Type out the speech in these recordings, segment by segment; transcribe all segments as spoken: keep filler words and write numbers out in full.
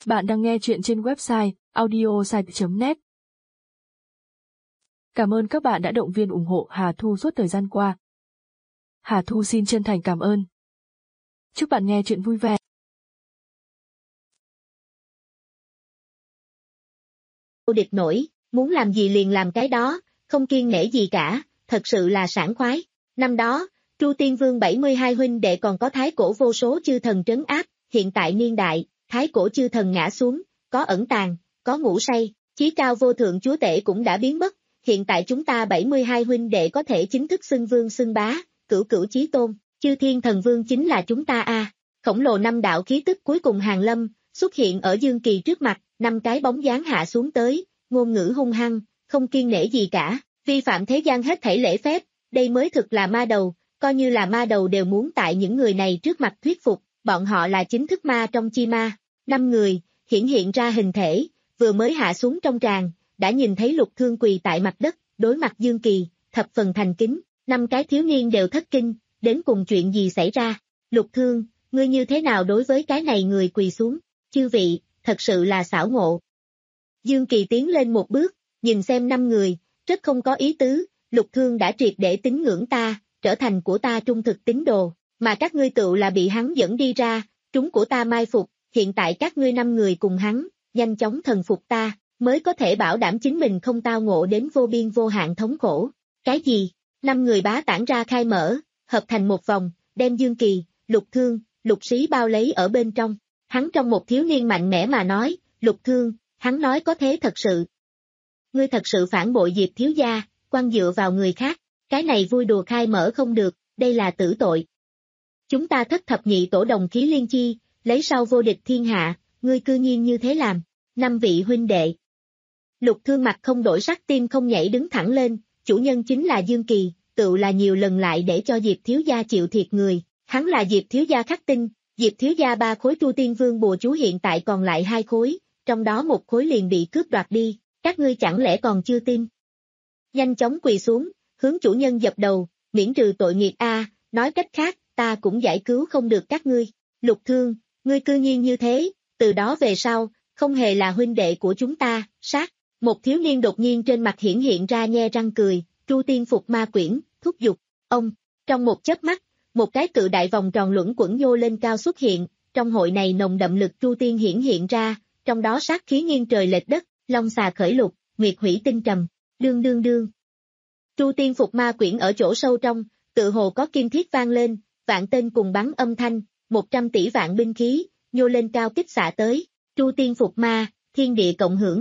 Bạn đang nghe chuyện trên website audiosite chấm net. Cảm ơn các bạn đã động viên ủng hộ Hà Thu suốt thời gian qua. Hà Thu xin chân thành cảm ơn. Chúc bạn nghe chuyện vui vẻ. Vô địch nổi, muốn làm gì liền làm cái đó, không kiêng nể gì cả, thật sự là sảng khoái. Năm đó, Chu Tiên Vương bảy mươi hai huynh đệ còn có thái cổ vô số chư thần trấn áp, hiện tại niên đại, thái cổ chư thần ngã xuống, có ẩn tàng, có ngủ say, chí cao vô thượng chúa tể cũng đã biến mất, hiện tại chúng ta bảy mươi hai huynh đệ có thể chính thức xưng vương xưng bá, cửu cửu chí tôn, chư thiên thần vương chính là chúng ta a. Khổng lồ năm đạo khí tức cuối cùng hàng lâm, xuất hiện ở Dương Kỳ trước mặt, năm cái bóng dáng hạ xuống tới, ngôn ngữ hung hăng, không kiêng nể gì cả, vi phạm thế gian hết thảy lễ phép, đây mới thực là ma đầu, coi như là ma đầu đều muốn tại những người này trước mặt thuyết phục, bọn họ là chính thức ma trong chi ma. Năm người, hiển hiện ra hình thể, vừa mới hạ xuống trong tràng, đã nhìn thấy Lục Thương quỳ tại mặt đất, đối mặt Dương Kỳ, thập phần thành kính, năm cái thiếu niên đều thất kinh, đến cùng chuyện gì xảy ra, Lục Thương, ngươi như thế nào đối với cái này người quỳ xuống, chư vị, thật sự là xảo ngộ. Dương Kỳ tiến lên một bước, nhìn xem năm người, rất không có ý tứ, Lục Thương đã triệt để tín ngưỡng ta, trở thành của ta trung thực tín đồ, mà các ngươi tựu là bị hắn dẫn đi ra, trúng của ta mai phục, hiện tại các ngươi năm người cùng hắn, nhanh chóng thần phục ta, mới có thể bảo đảm chính mình không tao ngộ đến vô biên vô hạn thống khổ. Cái gì? Năm người bá tản ra khai mở, hợp thành một vòng, đem Dương Kỳ, Lục Thương, Lục Sĩ bao lấy ở bên trong. Hắn trong một thiếu niên mạnh mẽ mà nói, Lục Thương, hắn nói có thế thật sự. Ngươi thật sự phản bội Diệp thiếu gia, quan dựa vào người khác, cái này vui đùa khai mở không được, đây là tử tội. Chúng ta thất thập nhị tổ đồng khí liên chi, lấy sau vô địch thiên hạ, ngươi cư nhiên như thế làm, năm vị huynh đệ. Lục Thương mặt không đổi sắc tim không nhảy đứng thẳng lên, chủ nhân chính là Dương Kỳ, tự là nhiều lần lại để cho Diệp thiếu gia chịu thiệt người, hắn là Diệp thiếu gia khắc tinh, Diệp thiếu gia ba khối Chu Tiên Vương bùa chú hiện tại còn lại hai khối, trong đó một khối liền bị cướp đoạt đi, các ngươi chẳng lẽ còn chưa tin. Nhanh chóng quỳ xuống, hướng chủ nhân dập đầu, miễn trừ tội nghiệt a, nói cách khác, ta cũng giải cứu không được các ngươi. Lục Thương, ngươi cư nhiên như thế, từ đó về sau, không hề là huynh đệ của chúng ta, sát. Một thiếu niên đột nhiên trên mặt hiển hiện ra nhe răng cười, Chu Tiên Phục Ma Quyển, thúc giục, ông, trong một chớp mắt, một cái cự đại vòng tròn luẩn quẩn nhô lên cao xuất hiện, trong hội này nồng đậm lực Chu Tiên hiển hiện ra, trong đó sát khí nghiêng trời lệch đất, long xà khởi lục, nguyệt hủy tinh trầm, đương đương đương. Chu Tiên Phục Ma Quyển ở chỗ sâu trong, tự hồ có kim thiết vang lên, vạn tên cùng bắn âm thanh, một trăm tỷ vạn binh khí, nhô lên cao kích xạ tới, Chu Tiên Phục Ma, thiên địa cộng hưởng.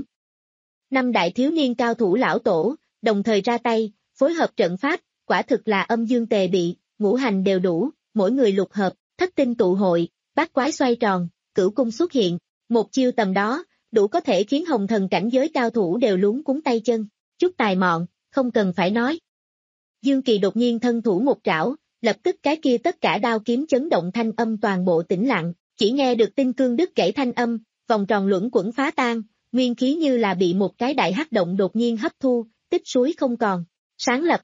Năm đại thiếu niên cao thủ lão tổ, đồng thời ra tay, phối hợp trận pháp, quả thực là âm dương tề bị, ngũ hành đều đủ, mỗi người lục hợp, thất tinh tụ hội, bát quái xoay tròn, cửu cung xuất hiện, một chiêu tầm đó, đủ có thể khiến hồng thần cảnh giới cao thủ đều luống cuống tay chân, chút tài mọn, không cần phải nói. Dương Kỳ đột nhiên thân thủ một trảo, lập tức cái kia tất cả đao kiếm chấn động thanh âm toàn bộ tĩnh lặng, chỉ nghe được tinh cương đứt gãy thanh âm, vòng tròn luẩn quẩn phá tan, nguyên khí như là bị một cái đại hắc động đột nhiên hấp thu, tích suối không còn, sáng lập,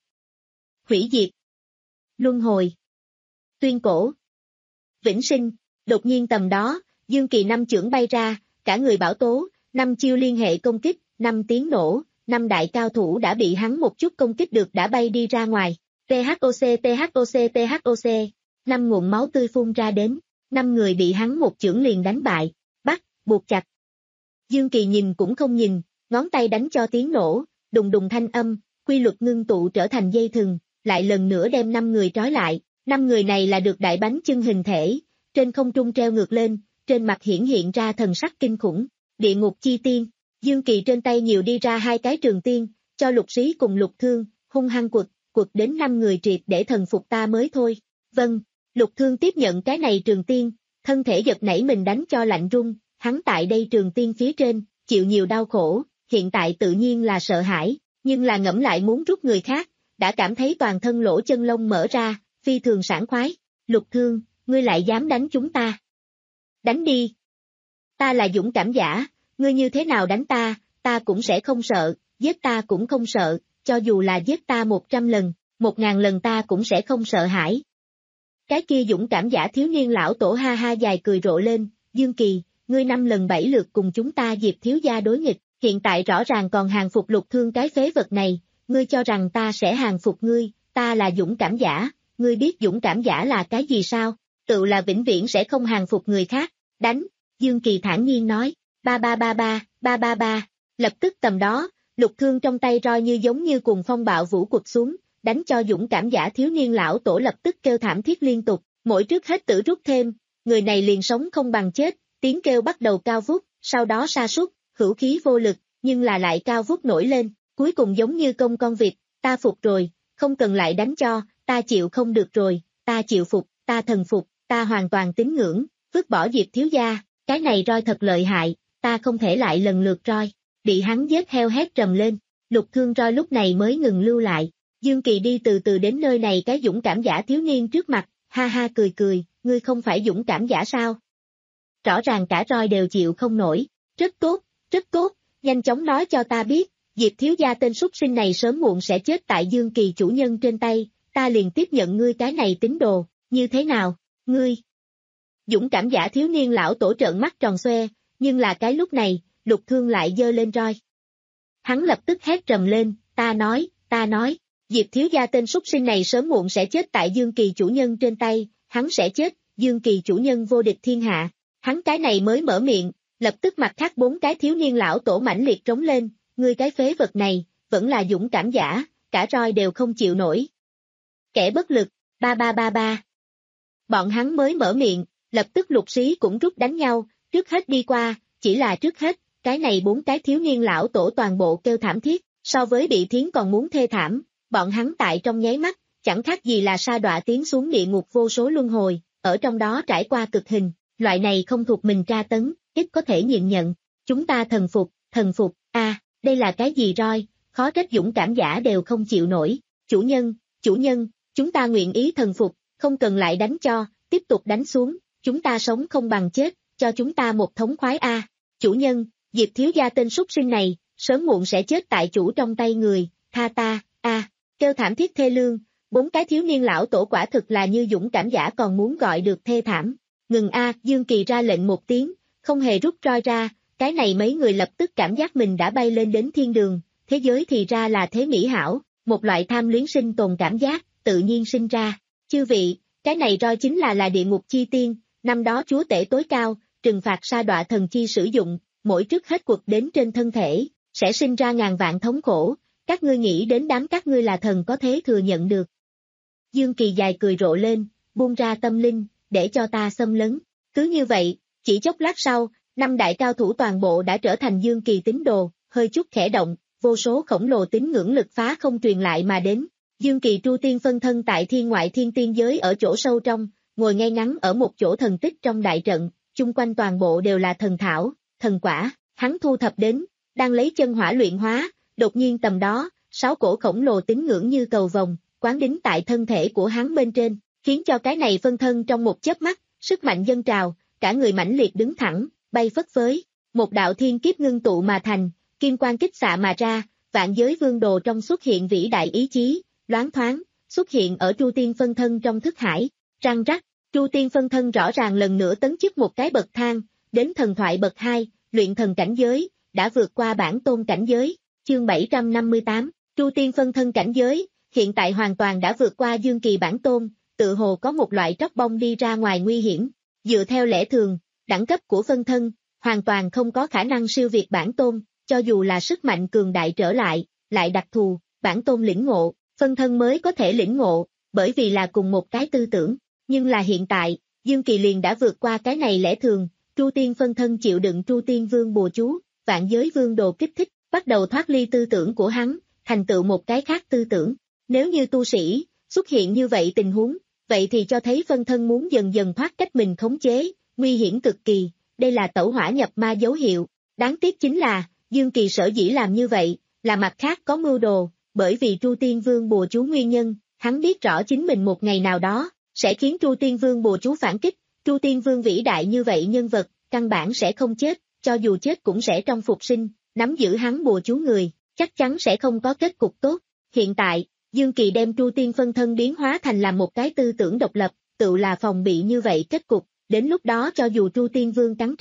hủy diệt, luân hồi, tuyên cổ, vĩnh sinh, đột nhiên tầm đó, Dương Kỳ năm chưởng bay ra, cả người bảo tố, năm chiêu liên hệ công kích, năm tiếng nổ, năm đại cao thủ đã bị hắn một chút công kích được đã bay đi ra ngoài, THOC THOC THOC, năm nguồn máu tươi phun ra đến, năm người bị hắn một chưởng liền đánh bại, bắt, buộc chặt. Dương Kỳ nhìn cũng không nhìn, ngón tay đánh cho tiếng nổ, đùng đùng thanh âm, quy luật ngưng tụ trở thành dây thừng, lại lần nữa đem năm người trói lại, năm người này là được đại bánh chưng hình thể, trên không trung treo ngược lên, trên mặt hiển hiện ra thần sắc kinh khủng, địa ngục chi tiên, Dương Kỳ trên tay nhiều đi ra hai cái trường tiên, cho Lục Sĩ cùng Lục Thương, hung hăng quật, quật đến năm người triệt để thần phục ta mới thôi, vâng, Lục Thương tiếp nhận cái này trường tiên, thân thể giật nảy mình đánh cho lạnh run, hắn tại đây trường tiên phía trên, chịu nhiều đau khổ, hiện tại tự nhiên là sợ hãi, nhưng là ngẫm lại muốn rút người khác, đã cảm thấy toàn thân lỗ chân lông mở ra, phi thường sảng khoái, Lục Thương, ngươi lại dám đánh chúng ta. Đánh đi. Ta là dũng cảm giả, ngươi như thế nào đánh ta, ta cũng sẽ không sợ, giết ta cũng không sợ, cho dù là giết ta một trăm lần, một ngàn lần ta cũng sẽ không sợ hãi. Cái kia dũng cảm giả thiếu niên lão tổ ha ha dài cười rộ lên, Dương Kỳ, ngươi năm lần bảy lượt cùng chúng ta Diệp thiếu gia đối nghịch, hiện tại rõ ràng còn hàng phục Lục Thương cái phế vật này, ngươi cho rằng ta sẽ hàng phục ngươi, ta là dũng cảm giả, ngươi biết dũng cảm giả là cái gì sao? Tự là vĩnh viễn sẽ không hàng phục người khác, đánh, Dương Kỳ thản nhiên nói, ba ba ba ba, ba ba ba, lập tức tầm đó, Lục Thương trong tay roi như giống như cùng phong bạo vũ quật xuống, đánh cho dũng cảm giả thiếu niên lão tổ lập tức kêu thảm thiết liên tục, mỗi trước hết tử rút thêm, người này liền sống không bằng chết, tiếng kêu bắt đầu cao vút, sau đó sa sút, hữu khí vô lực, nhưng là lại cao vút nổi lên, cuối cùng giống như công con vịt, ta phục rồi, không cần lại đánh cho, ta chịu không được rồi, ta chịu phục, ta thần phục, ta hoàn toàn tín ngưỡng, vứt bỏ Diệp thiếu gia, cái này roi thật lợi hại, ta không thể lại lần lượt roi, bị hắn giết heo hét trầm lên, Lục Thương roi lúc này mới ngừng lưu lại, Dương Kỳ đi từ từ đến nơi này cái dũng cảm giả thiếu niên trước mặt, ha ha cười cười, ngươi không phải dũng cảm giả sao? Rõ ràng cả roi đều chịu không nổi, rất tốt, rất tốt, nhanh chóng nói cho ta biết, Diệp thiếu gia tên súc sinh này sớm muộn sẽ chết tại Dương Kỳ chủ nhân trên tay, ta liền tiếp nhận ngươi cái này tín đồ, như thế nào, ngươi? Dũng cảm giả thiếu niên lão tổ trợn mắt tròn xoe, nhưng là cái lúc này, Lục Thương lại giơ lên roi. Hắn lập tức hét trầm lên, ta nói, ta nói, Diệp thiếu gia tên súc sinh này sớm muộn sẽ chết tại Dương Kỳ chủ nhân trên tay, hắn sẽ chết, Dương Kỳ chủ nhân vô địch thiên hạ. Hắn cái này mới mở miệng, lập tức mặt khác bốn cái thiếu niên lão tổ mãnh liệt trống lên, ngươi cái phế vật này, vẫn là dũng cảm giả, cả roi đều không chịu nổi. Kẻ bất lực, ba ba ba ba. Bọn hắn mới mở miệng, lập tức lục sĩ cũng rút đánh nhau, trước hết đi qua, chỉ là trước hết, cái này bốn cái thiếu niên lão tổ toàn bộ kêu thảm thiết, so với bị thiến còn muốn thê thảm, bọn hắn tại trong nháy mắt, chẳng khác gì là sa đọa tiến xuống địa ngục vô số luân hồi, ở trong đó trải qua cực hình, loại này không thuộc mình tra tấn, ít có thể nhìn nhận, chúng ta thần phục, thần phục, a, à, đây là cái gì roi, khó trách dũng cảm giả đều không chịu nổi, chủ nhân, chủ nhân, chúng ta nguyện ý thần phục, không cần lại đánh cho, tiếp tục đánh xuống, chúng ta sống không bằng chết, cho chúng ta một thống khoái a, à. Chủ nhân, Diệp thiếu gia tên súc sinh này, sớm muộn sẽ chết tại chủ trong tay người, tha ta, a, à. Kêu thảm thiết thê lương, bốn cái thiếu niên lão tổ quả thực là như dũng cảm giả còn muốn gọi được thê thảm. Ngừng a, Dương Kỳ ra lệnh một tiếng, không hề rút roi ra, cái này mấy người lập tức cảm giác mình đã bay lên đến thiên đường, thế giới thì ra là thế mỹ hảo, một loại tham luyến sinh tồn cảm giác, tự nhiên sinh ra. Chư vị, cái này roi chính là là địa ngục chi tiên, năm đó chúa tể tối cao, trừng phạt sa đọa thần chi sử dụng, mỗi trước hết quật đến trên thân thể, sẽ sinh ra ngàn vạn thống khổ, các ngươi nghĩ đến đám các ngươi là thần có thế thừa nhận được. Dương Kỳ dài cười rộ lên, buông ra tâm linh, để cho ta xâm lấn. Cứ như vậy, chỉ chốc lát sau, năm đại cao thủ toàn bộ đã trở thành Dương Kỳ tín đồ, hơi chút khẽ động, vô số khổng lồ tín ngưỡng lực phá không truyền lại mà đến. Dương Kỳ tru tiên phân thân tại thiên ngoại thiên tiên giới ở chỗ sâu trong, ngồi ngay ngắn ở một chỗ thần tích trong đại trận, chung quanh toàn bộ đều là thần thảo, thần quả, hắn thu thập đến, đang lấy chân hỏa luyện hóa, đột nhiên tầm đó, sáu cổ khổng lồ tín ngưỡng như cầu vồng, quán đính tại thân thể của hắn bên trên, khiến cho cái này phân thân trong một chớp mắt, sức mạnh dâng trào, cả người mãnh liệt đứng thẳng, bay phất phới, một đạo thiên kiếp ngưng tụ mà thành, kim quang kích xạ mà ra, vạn giới vương đồ trong xuất hiện vĩ đại ý chí, loáng thoáng, xuất hiện ở Tru Tiên phân thân trong thức hải, răng rắc, Tru Tiên phân thân rõ ràng lần nữa tấn chức một cái bậc thang, đến thần thoại bậc hai, luyện thần cảnh giới, đã vượt qua bản tôn cảnh giới, chương bảy trăm năm mươi tám, Tru Tiên phân thân cảnh giới, hiện tại hoàn toàn đã vượt qua Dương Kỳ bản tôn, tự hồ có một loại tróc bông đi ra ngoài nguy hiểm, dựa theo lẽ thường, đẳng cấp của phân thân, hoàn toàn không có khả năng siêu việt bản tôn, cho dù là sức mạnh cường đại trở lại, lại đặc thù, bản tôn lĩnh ngộ, phân thân mới có thể lĩnh ngộ, bởi vì là cùng một cái tư tưởng, nhưng là hiện tại, Dương Kỳ liền đã vượt qua cái này lẽ thường, Tru Tiên phân thân chịu đựng Tru Tiên vương bùa chú, vạn giới vương đồ kích thích, bắt đầu thoát ly tư tưởng của hắn, thành tựu một cái khác tư tưởng, nếu như tu sĩ, xuất hiện như vậy tình huống, vậy thì cho thấy phân thân muốn dần dần thoát cách mình khống chế, nguy hiểm cực kỳ, đây là tẩu hỏa nhập ma dấu hiệu, đáng tiếc chính là, Dương Kỳ sở dĩ làm như vậy, là mặt khác có mưu đồ, bởi vì Tru Tiên Vương bùa chú nguyên nhân, hắn biết rõ chính mình một ngày nào đó, sẽ khiến Tru Tiên Vương bùa chú phản kích, Tru Tiên Vương vĩ đại như vậy nhân vật, căn bản sẽ không chết, cho dù chết cũng sẽ trong phục sinh, nắm giữ hắn bùa chú người, chắc chắn sẽ không có kết cục tốt, hiện tại, Dương Kỳ đem Tru Tiên phân thân biến hóa thành làm một cái tư tưởng độc lập, tự là phòng bị như vậy kết cục, đến lúc đó cho dù Tru Tiên Vương cắn trả,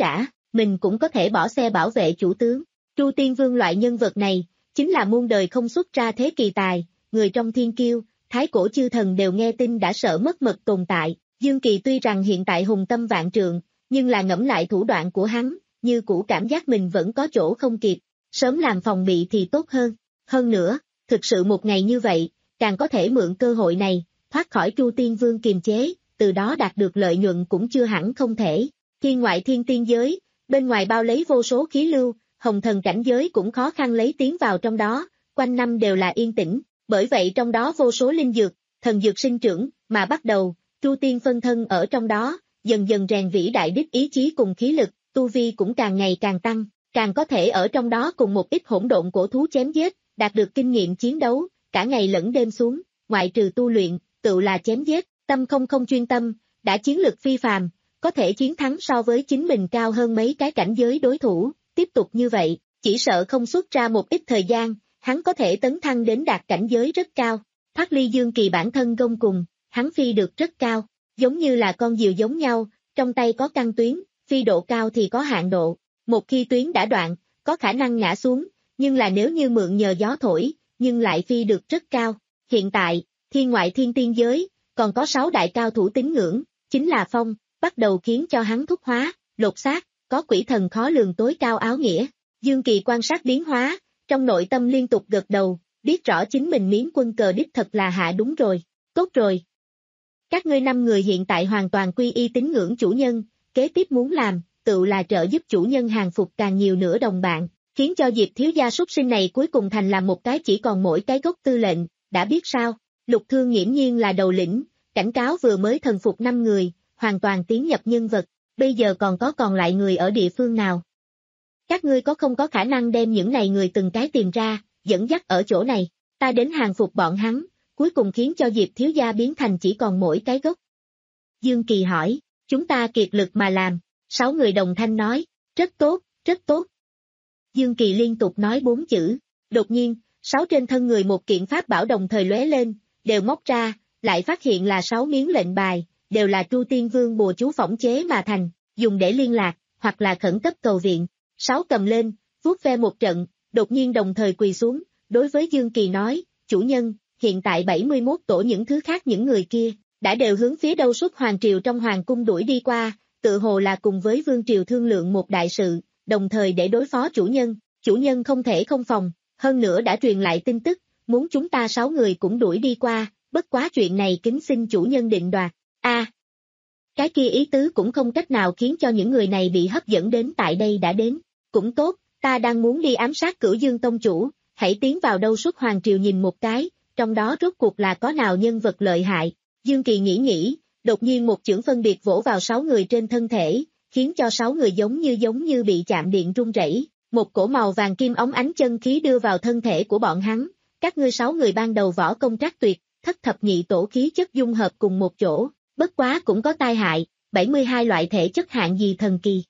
mình cũng có thể bỏ xe bảo vệ chủ tướng. Tru Tiên Vương loại nhân vật này, chính là muôn đời không xuất ra thế kỳ tài, người trong thiên kiêu, thái cổ chư thần đều nghe tin đã sợ mất mật tồn tại. Dương Kỳ tuy rằng hiện tại hùng tâm vạn trượng, nhưng là ngẫm lại thủ đoạn của hắn, như cũ cảm giác mình vẫn có chỗ không kịp, sớm làm phòng bị thì tốt hơn. Hơn nữa, thực sự một ngày như vậy, càng có thể mượn cơ hội này, thoát khỏi Tru Tiên Vương kiềm chế, từ đó đạt được lợi nhuận cũng chưa hẳn không thể. Thiên ngoại thiên tiên giới, bên ngoài bao lấy vô số khí lưu, hồng thần cảnh giới cũng khó khăn lấy tiến vào trong đó, quanh năm đều là yên tĩnh, bởi vậy trong đó vô số linh dược, thần dược sinh trưởng, mà bắt đầu, Tru Tiên phân thân ở trong đó, dần dần rèn vĩ đại đích ý chí cùng khí lực, tu vi cũng càng ngày càng tăng, càng có thể ở trong đó cùng một ít hỗn độn cổ thú chém giết, đạt được kinh nghiệm chiến đấu, cả ngày lẫn đêm xuống, ngoại trừ tu luyện, tự là chém giết, tâm không không chuyên tâm, đã chiến lực phi phàm, có thể chiến thắng so với chính mình cao hơn mấy cái cảnh giới đối thủ, tiếp tục như vậy, chỉ sợ không xuất ra một ít thời gian, hắn có thể tấn thăng đến đạt cảnh giới rất cao, thoát ly Dương Kỳ bản thân gông cùng, hắn phi được rất cao, giống như là con diều giống nhau, trong tay có căn tuyến, phi độ cao thì có hạn độ, một khi tuyến đã đoạn, có khả năng ngã xuống, nhưng là nếu như mượn nhờ gió thổi, nhưng lại phi được rất cao. Hiện tại, thiên ngoại thiên tiên giới, còn có sáu đại cao thủ tín ngưỡng, chính là phong, bắt đầu khiến cho hắn thúc hóa, lột xác, có quỷ thần khó lường tối cao áo nghĩa. Dương Kỳ quan sát biến hóa, trong nội tâm liên tục gật đầu, biết rõ chính mình miếng quân cờ đích thật là hạ đúng rồi, tốt rồi. Các ngươi năm người hiện tại hoàn toàn quy y tín ngưỡng chủ nhân, kế tiếp muốn làm, tự là trợ giúp chủ nhân hàng phục càng nhiều nữa đồng bạn, khiến cho Diệp thiếu gia súc sinh này cuối cùng thành làm một cái chỉ còn mỗi cái gốc tư lệnh, đã biết sao, Lục Thương nghiễm nhiên là đầu lĩnh, cảnh cáo vừa mới thần phục năm người, hoàn toàn tiến nhập nhân vật, bây giờ còn có còn lại người ở địa phương nào? Các ngươi có không có khả năng đem những này người từng cái tìm ra, dẫn dắt ở chỗ này, ta đến hàng phục bọn hắn, cuối cùng khiến cho Diệp thiếu gia biến thành chỉ còn mỗi cái gốc. Dương Kỳ hỏi, chúng ta kiệt lực mà làm, sáu người đồng thanh nói, rất tốt, rất tốt. Dương Kỳ liên tục nói bốn chữ, đột nhiên, sáu trên thân người một kiện pháp bảo đồng thời lóe lên, đều móc ra, lại phát hiện là sáu miếng lệnh bài, đều là Tru Tiên Vương bùa chú phỏng chế mà thành, dùng để liên lạc, hoặc là khẩn cấp cầu viện. Sáu cầm lên, vuốt ve một trận, đột nhiên đồng thời quỳ xuống, đối với Dương Kỳ nói, chủ nhân, hiện tại bảy mươi mốt tổ những thứ khác những người kia, đã đều hướng phía đâu suốt hoàng triều trong hoàng cung đuổi đi qua, tự hồ là cùng với vương triều thương lượng một đại sự, đồng thời để đối phó chủ nhân, chủ nhân không thể không phòng, hơn nữa đã truyền lại tin tức, muốn chúng ta sáu người cũng đuổi đi qua, bất quá chuyện này kính xin chủ nhân định đoạt. A, à, cái kia ý tứ cũng không cách nào khiến cho những người này bị hấp dẫn đến tại đây đã đến, cũng tốt, ta đang muốn đi ám sát Cửu Dương tông chủ, hãy tiến vào đâu suốt hoàng triều nhìn một cái, trong đó rốt cuộc là có nào nhân vật lợi hại. Dương Kỳ nghĩ nghĩ, đột nhiên một chưởng phân biệt vỗ vào sáu người trên thân thể, khiến cho sáu người giống như giống như bị chạm điện rung rẩy, một cổ màu vàng kim óng ánh chân khí đưa vào thân thể của bọn hắn, các ngươi sáu người ban đầu võ công trác tuyệt, thất thập nhị tổ khí chất dung hợp cùng một chỗ, bất quá cũng có tai hại, bảy mươi hai loại thể chất hạng gì thần kỳ.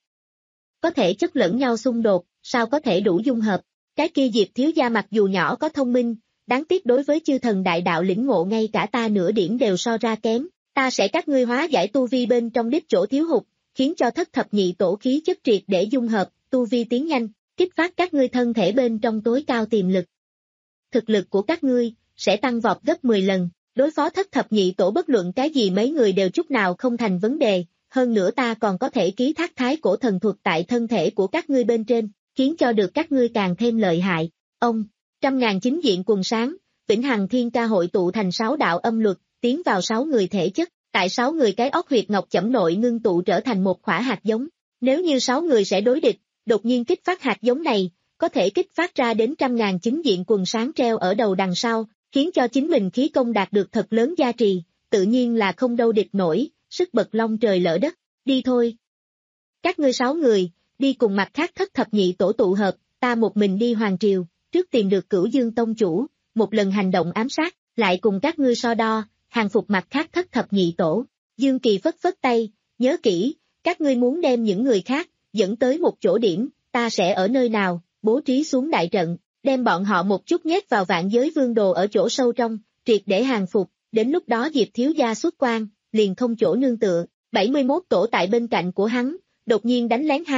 Có thể chất lẫn nhau xung đột, sao có thể đủ dung hợp, cái kia Diệp thiếu gia mặc dù nhỏ có thông minh, đáng tiếc đối với chư thần đại đạo lĩnh ngộ ngay cả ta nửa điểm đều so ra kém, ta sẽ các ngươi hóa giải tu vi bên trong đích chỗ thiếu hụt, khiến cho thất thập nhị tổ khí chất triệt để dung hợp, tu vi tiến nhanh, kích phát các ngươi thân thể bên trong tối cao tiềm lực. Thực lực của các ngươi sẽ tăng vọt gấp mười lần, đối phó thất thập nhị tổ bất luận cái gì mấy người đều chút nào không thành vấn đề, hơn nữa ta còn có thể ký thác thái cổ thần thuật tại thân thể của các ngươi bên trên, khiến cho được các ngươi càng thêm lợi hại. Ông, trăm ngàn chính diện quần sáng, vĩnh hằng thiên ca hội tụ thành sáu đạo âm luật, tiến vào sáu người thể chất, tại sáu người cái óc huyệt ngọc chẩm nội ngưng tụ trở thành một khỏa hạt giống. Nếu như sáu người sẽ đối địch, đột nhiên kích phát hạt giống này, có thể kích phát ra đến trăm ngàn chính diện quần sáng treo ở đầu đằng sau, khiến cho chính mình khí công đạt được thật lớn gia trì, tự nhiên là không đâu địch nổi, sức bật long trời lỡ đất, đi thôi. Các ngươi sáu người, đi cùng mặt khác thất thập nhị tổ tụ hợp, ta một mình đi hoàng triều, trước tìm được Cửu Dương tông chủ, một lần hành động ám sát, lại cùng các ngươi so đo, hàng phục mặt khác thất thập nhị tổ. Dương Kỳ phất phất tay, nhớ kỹ, các ngươi muốn đem những người khác, dẫn tới một chỗ điểm, ta sẽ ở nơi nào, bố trí xuống đại trận, đem bọn họ một chút nhét vào vạn giới vương đồ ở chỗ sâu trong, triệt để hàng phục, đến lúc đó Diệp thiếu gia xuất quan, liền không chỗ nương tựa, bảy mươi mốt tổ tại bên cạnh của hắn, đột nhiên đánh lén hắn,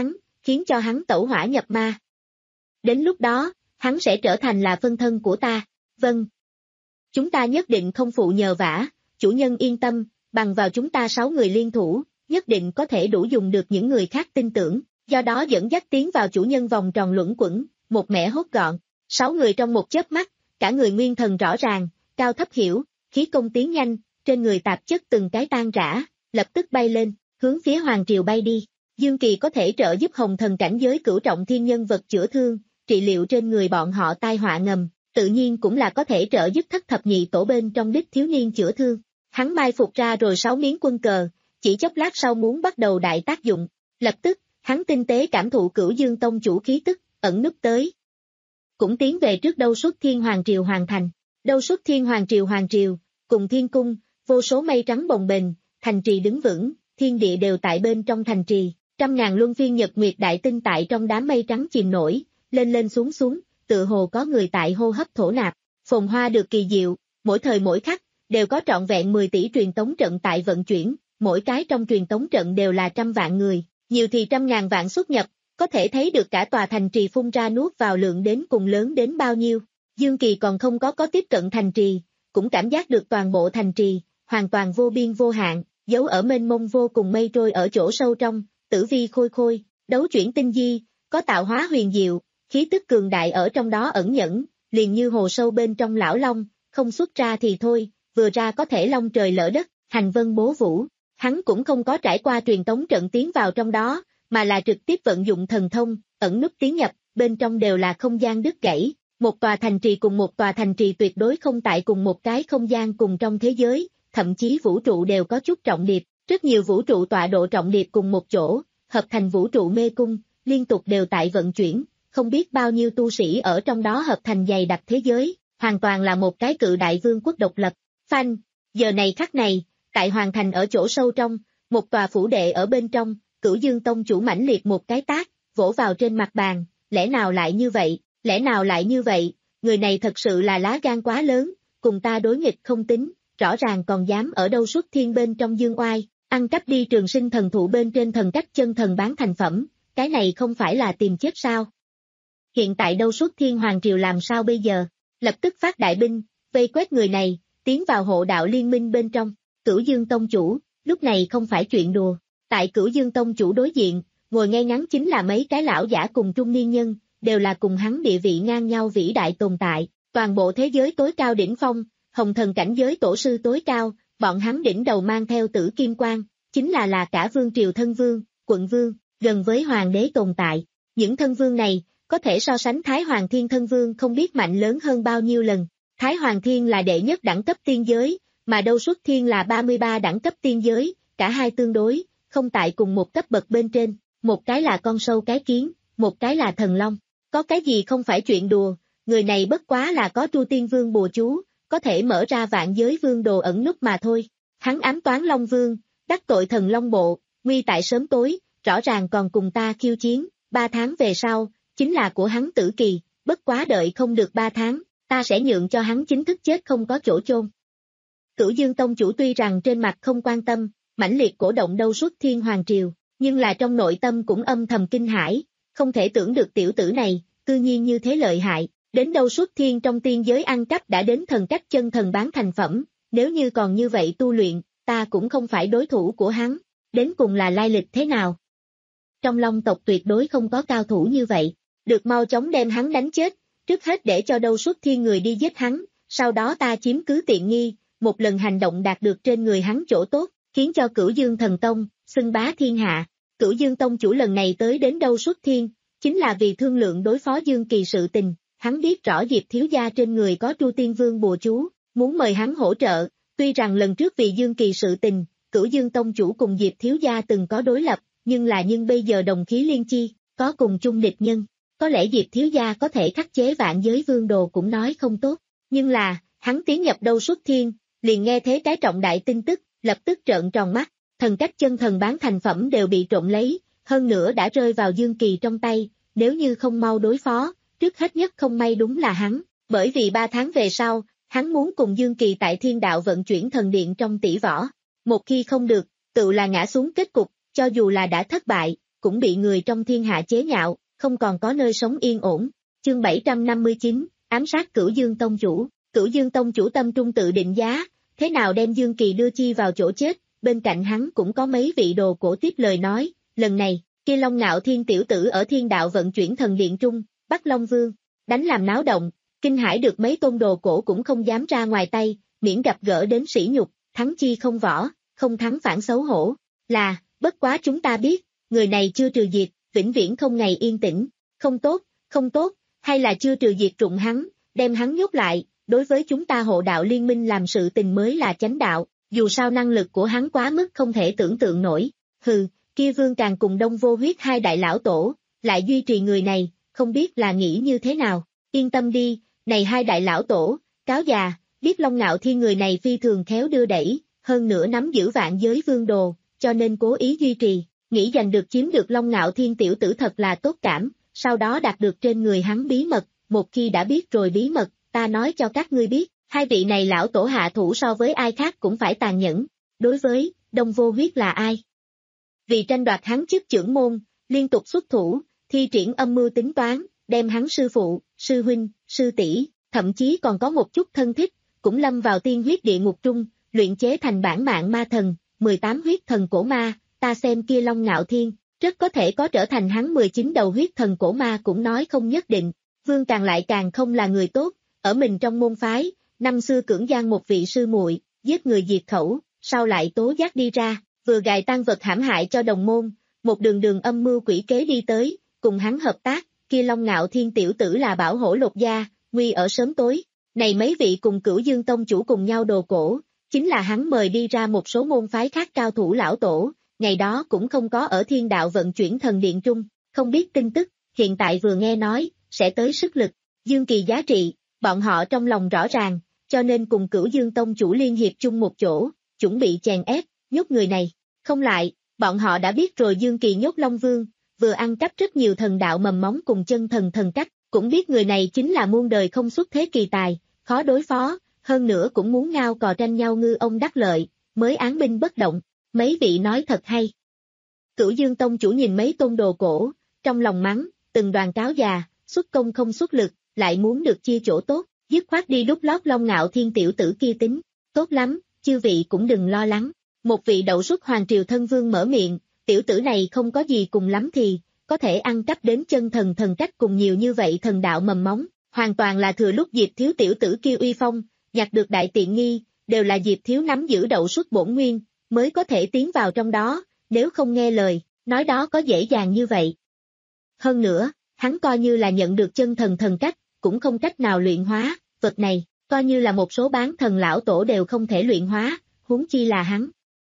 khiến cho hắn tẩu hỏa nhập ma. Đến lúc đó, hắn sẽ trở thành là phân thân của ta. Vâng. Chúng ta nhất định không phụ nhờ vả, chủ nhân yên tâm, bằng vào chúng ta sáu người liên thủ, nhất định có thể đủ dùng được những người khác tin tưởng, do đó dẫn dắt tiến vào chủ nhân vòng tròn luẩn quẩn, một mẻ hốt gọn. Sáu người trong một chớp mắt, cả người nguyên thần rõ ràng, cao thấp hiểu, khí công tiến nhanh, trên người tạp chất từng cái tan rã, lập tức bay lên, hướng phía Hoàng Triều bay đi. Dương Kỳ có thể trợ giúp Hồng Thần cảnh giới cửu trọng thiên nhân vật chữa thương, trị liệu trên người bọn họ tai họa ngầm, tự nhiên cũng là có thể trợ giúp thất thập nhị tổ bên trong đích thiếu niên chữa thương. Hắn mai phục ra rồi sáu miếng quân cờ, chỉ chốc lát sau muốn bắt đầu đại tác dụng, lập tức, hắn tinh tế cảm thụ Cửu Dương Tông chủ khí tức, ẩn núp tới. Cũng tiến về trước Đâu Xuất Thiên Hoàng Triều hoàn thành. Đâu Xuất Thiên Hoàng Triều Hoàng Triều, cùng thiên cung, vô số mây trắng bồng bềnh, thành trì đứng vững, thiên địa đều tại bên trong thành trì, trăm ngàn luân phiên nhật nguyệt đại tinh tại trong đám mây trắng chìm nổi, lên lên xuống xuống, tự hồ có người tại hô hấp thổ nạp, phồn hoa được kỳ diệu, mỗi thời mỗi khắc, đều có trọn vẹn mười tỷ truyền tống trận tại vận chuyển, mỗi cái trong truyền tống trận đều là trăm vạn người, nhiều thì trăm ngàn vạn xuất nhập, có thể thấy được cả tòa thành trì phun ra nuốt vào lượng đến cùng lớn đến bao nhiêu. Dương Kỳ còn không có có tiếp cận thành trì, cũng cảm giác được toàn bộ thành trì, hoàn toàn vô biên vô hạn, giấu ở mênh mông vô cùng mây trôi ở chỗ sâu trong, tử vi khôi khôi, đấu chuyển tinh di, có tạo hóa huyền diệu, khí tức cường đại ở trong đó ẩn nhẫn, liền như hồ sâu bên trong lão long, không xuất ra thì thôi, vừa ra có thể long trời lỡ đất, hành vân bố vũ. Hắn cũng không có trải qua truyền tống trận tiến vào trong đó, mà là trực tiếp vận dụng thần thông, ẩn núp tiến nhập, bên trong đều là không gian đứt gãy, một tòa thành trì cùng một tòa thành trì tuyệt đối không tại cùng một cái không gian cùng trong thế giới, thậm chí vũ trụ đều có chút trọng điệp, rất nhiều vũ trụ tọa độ trọng điệp cùng một chỗ, hợp thành vũ trụ mê cung, liên tục đều tại vận chuyển, không biết bao nhiêu tu sĩ ở trong đó hợp thành dày đặc thế giới, hoàn toàn là một cái cự đại vương quốc độc lập. Phanh, giờ này khắc này, tại hoàn thành ở chỗ sâu trong, một tòa phủ đệ ở bên trong, Cửu Dương Tông chủ mãnh liệt một cái tát, vỗ vào trên mặt bàn, lẽ nào lại như vậy, lẽ nào lại như vậy, người này thật sự là lá gan quá lớn, cùng ta đối nghịch không tính, rõ ràng còn dám ở Đâu Xuất Thiên bên trong dương oai, ăn cắp đi Trường Sinh thần thụ bên trên thần cách chân thần bán thành phẩm, cái này không phải là tìm chết sao? Hiện tại Đâu Xuất Thiên Hoàng Triều làm sao bây giờ? Lập tức phát đại binh, vây quét người này, tiến vào hộ đạo liên minh bên trong. Cửu Dương Tông chủ, lúc này không phải chuyện đùa, tại Cửu Dương Tông chủ đối diện, ngồi ngay ngắn chính là mấy cái lão giả cùng trung niên nhân, đều là cùng hắn địa vị ngang nhau vĩ đại tồn tại, toàn bộ thế giới tối cao đỉnh phong, Hồng Thần cảnh giới tổ sư tối cao, bọn hắn đỉnh đầu mang theo tử kim quang, chính là là cả vương triều thân vương, quận vương, gần với hoàng đế tồn tại. Những thân vương này, có thể so sánh Thái Hoàng Thiên thân vương không biết mạnh lớn hơn bao nhiêu lần. Thái Hoàng Thiên là đệ nhất đẳng cấp tiên giới, mà Đâu Xuất Thiên là ba mươi ba đẳng cấp tiên giới, cả hai tương đối, không tại cùng một cấp bậc bên trên, một cái là con sâu cái kiến, một cái là thần long. Có cái gì không phải chuyện đùa, người này bất quá là có Tru Tiên Vương bùa chú, có thể mở ra vạn giới vương đồ ẩn núp mà thôi. Hắn ám toán Long Vương, đắc tội thần Long Bộ, nguy tại sớm tối, rõ ràng còn cùng ta khiêu chiến, ba tháng về sau, chính là của hắn tử kỳ, bất quá đợi không được ba tháng, ta sẽ nhượng cho hắn chính thức chết không có chỗ chôn. Cửu Dương Tông chủ tuy rằng trên mặt không quan tâm, mãnh liệt cổ động Đâu Xuất Thiên Hoàng Triều, nhưng là trong nội tâm cũng âm thầm kinh hãi, không thể tưởng được tiểu tử này, cư nhiên như thế lợi hại, đến Đâu Xuất Thiên trong tiên giới ăn cắp đã đến thần cách chân thần bán thành phẩm, nếu như còn như vậy tu luyện, ta cũng không phải đối thủ của hắn, đến cùng là lai lịch thế nào? Trong Long tộc tuyệt đối không có cao thủ như vậy, được mau chóng đem hắn đánh chết, trước hết để cho Đâu Xuất Thiên người đi giết hắn, sau đó ta chiếm cứ tiện nghi, một lần hành động đạt được trên người hắn chỗ tốt, khiến cho Cửu Dương Thần Tông, xưng bá thiên hạ. Cửu Dương Tông chủ lần này tới đến Đâu Xuất Thiên, chính là vì thương lượng đối phó Dương Kỳ sự tình, hắn biết rõ Diệp thiếu gia trên người có Tru Tiên Vương bùa chú, muốn mời hắn hỗ trợ, tuy rằng lần trước vì Dương Kỳ sự tình, Cửu Dương Tông chủ cùng Diệp thiếu gia từng có đối lập, nhưng là nhưng bây giờ đồng khí liên chi, có cùng chung địch nhân, có lẽ Diệp thiếu gia có thể khắc chế vạn giới vương đồ cũng nói không tốt, nhưng là, hắn tiến nhập Đâu Xuất Thiên, liền nghe thế cái trọng đại tin tức, lập tức trợn tròn mắt, thần cách chân thần bán thành phẩm đều bị trộm lấy, hơn nữa đã rơi vào Dương Kỳ trong tay, nếu như không mau đối phó, trước hết nhất không may đúng là hắn, bởi vì ba tháng về sau, hắn muốn cùng Dương Kỳ tại thiên đạo vận chuyển thần điện trong tỷ võ, một khi không được, tự là ngã xuống kết cục, cho dù là đã thất bại, cũng bị người trong thiên hạ chế nhạo, không còn có nơi sống yên ổn. Chương bảy trăm năm mươi chín, ám sát Cửu Dương Tông chủ. Cửu Dương Tông chủ tâm trung tự định giá, thế nào đem Dương Kỳ đưa chi vào chỗ chết, bên cạnh hắn cũng có mấy vị đồ cổ tiếp lời nói, lần này, kia Long Ngạo Thiên tiểu tử ở thiên đạo vận chuyển thần điện trung, bắt Long Vương, đánh làm náo động, kinh hãi được mấy tôn đồ cổ cũng không dám ra ngoài tay, miễn gặp gỡ đến sỉ nhục, thắng chi không võ, không thắng phản xấu hổ, là, bất quá chúng ta biết, người này chưa trừ diệt, vĩnh viễn không ngày yên tĩnh, không tốt, không tốt, hay là chưa trừ diệt trụng hắn, đem hắn nhốt lại, đối với chúng ta hộ đạo liên minh làm sự tình mới là chánh đạo, dù sao năng lực của hắn quá mức không thể tưởng tượng nổi, hừ, kia Vương Càng cùng Đông Vô Huyết hai đại lão tổ, lại duy trì người này, không biết là nghĩ như thế nào, yên tâm đi, này hai đại lão tổ, cáo già, biết Long Ngạo Thiên người này phi thường khéo đưa đẩy, hơn nữa nắm giữ vạn giới vương đồ, cho nên cố ý duy trì, nghĩ giành được chiếm được Long Ngạo Thiên tiểu tử thật là tốt cảm, sau đó đạt được trên người hắn bí mật, một khi đã biết rồi bí mật, ta nói cho các ngươi biết, hai vị này lão tổ hạ thủ so với ai khác cũng phải tàn nhẫn, đối với, Đông Vô Huyết là ai? Vì tranh đoạt hắn chức trưởng môn, liên tục xuất thủ, thi triển âm mưu tính toán, đem hắn sư phụ, sư huynh, sư tỷ, thậm chí còn có một chút thân thích, cũng lâm vào tiên huyết địa ngục trung, luyện chế thành bản mạng ma thần, mười tám huyết thần cổ ma, ta xem kia Long Ngạo Thiên, rất có thể có trở thành hắn mười chín đầu huyết thần cổ ma cũng nói không nhất định, Vương càng lại càng không là người tốt, ở mình trong môn phái, năm xưa cưỡng gian một vị sư muội, giết người diệt khẩu, sau lại tố giác đi ra, vừa gài tang vật hãm hại cho đồng môn, một đường đường âm mưu quỷ kế đi tới, cùng hắn hợp tác, kia Long Ngạo Thiên tiểu tử là bảo hổ lột da, nguy ở sớm tối, này mấy vị cùng Cửu Dương Tông chủ cùng nhau đồ cổ, chính là hắn mời đi ra một số môn phái khác cao thủ lão tổ, ngày đó cũng không có ở thiên đạo vận chuyển thần điện trung, không biết tin tức, hiện tại vừa nghe nói, sẽ tới sức lực, Dương Kỳ giá trị, bọn họ trong lòng rõ ràng, cho nên cùng Cửu Dương Tông chủ liên hiệp chung một chỗ, chuẩn bị chèn ép, nhốt người này, không lại, bọn họ đã biết rồi Dương Kỳ nhốt Long Vương, vừa ăn cắp rất nhiều thần đạo mầm móng cùng chân thần thần cách, cũng biết người này chính là muôn đời không xuất thế kỳ tài, khó đối phó, hơn nữa cũng muốn ngao cò tranh nhau ngư ông đắc lợi, mới án binh bất động, mấy vị nói thật hay. Cửu Dương Tông chủ nhìn mấy tôn đồ cổ, trong lòng mắng, từng đoàn cáo già, xuất công không xuất lực, lại muốn được chia chỗ tốt, dứt khoát đi đúc lót Long Ngạo Thiên tiểu tử kia tính, tốt lắm, chư vị cũng đừng lo lắng. Một vị đậu xuất hoàng triều thân vương mở miệng, tiểu tử này không có gì cùng lắm thì, có thể ăn cắp đến chân thần thần cách cùng nhiều như vậy thần đạo mầm móng, hoàn toàn là thừa lúc Diệp Thiếu tiểu tử kia uy phong, nhặt được đại tiện nghi, đều là Diệp Thiếu nắm giữ đậu xuất bổn nguyên, mới có thể tiến vào trong đó, nếu không nghe lời, nói đó có dễ dàng như vậy. Hơn nữa, hắn coi như là nhận được chân thần thần cách, cũng không cách nào luyện hóa, vật này, coi như là một số bán thần lão tổ đều không thể luyện hóa, huống chi là hắn.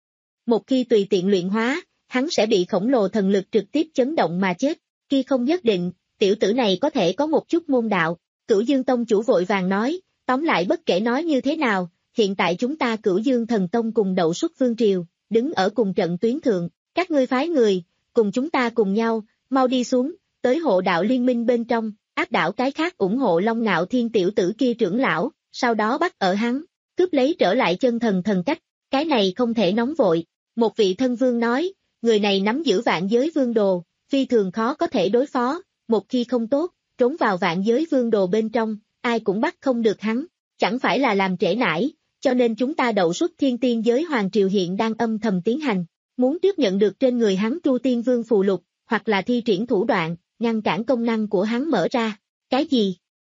Một khi tùy tiện luyện hóa, hắn sẽ bị khổng lồ thần lực trực tiếp chấn động mà chết, khi không nhất định, tiểu tử này có thể có một chút môn đạo, Cửu Dương Tông chủ vội vàng nói, tóm lại bất kể nói như thế nào, hiện tại chúng ta Cửu Dương Thần Tông cùng đậu xuất vương triều, đứng ở cùng trận tuyến thượng, các ngươi phái người, cùng chúng ta cùng nhau, mau đi xuống, tới hộ đạo liên minh bên trong, áp đảo cái khác ủng hộ Long Ngạo Thiên tiểu tử kia trưởng lão, sau đó bắt ở hắn, cướp lấy trở lại chân thần thần cách, cái này không thể nóng vội. Một vị thân vương nói, người này nắm giữ vạn giới vương đồ, phi thường khó có thể đối phó, một khi không tốt, trốn vào vạn giới vương đồ bên trong, ai cũng bắt không được hắn, chẳng phải là làm trễ nải, cho nên chúng ta đậu xuất thiên tiên giới hoàng triều hiện đang âm thầm tiến hành, muốn tiếp nhận được trên người hắn Tru Tiên Vương phù lục, hoặc là thi triển thủ đoạn, ngăn cản công năng của hắn mở ra, cái gì?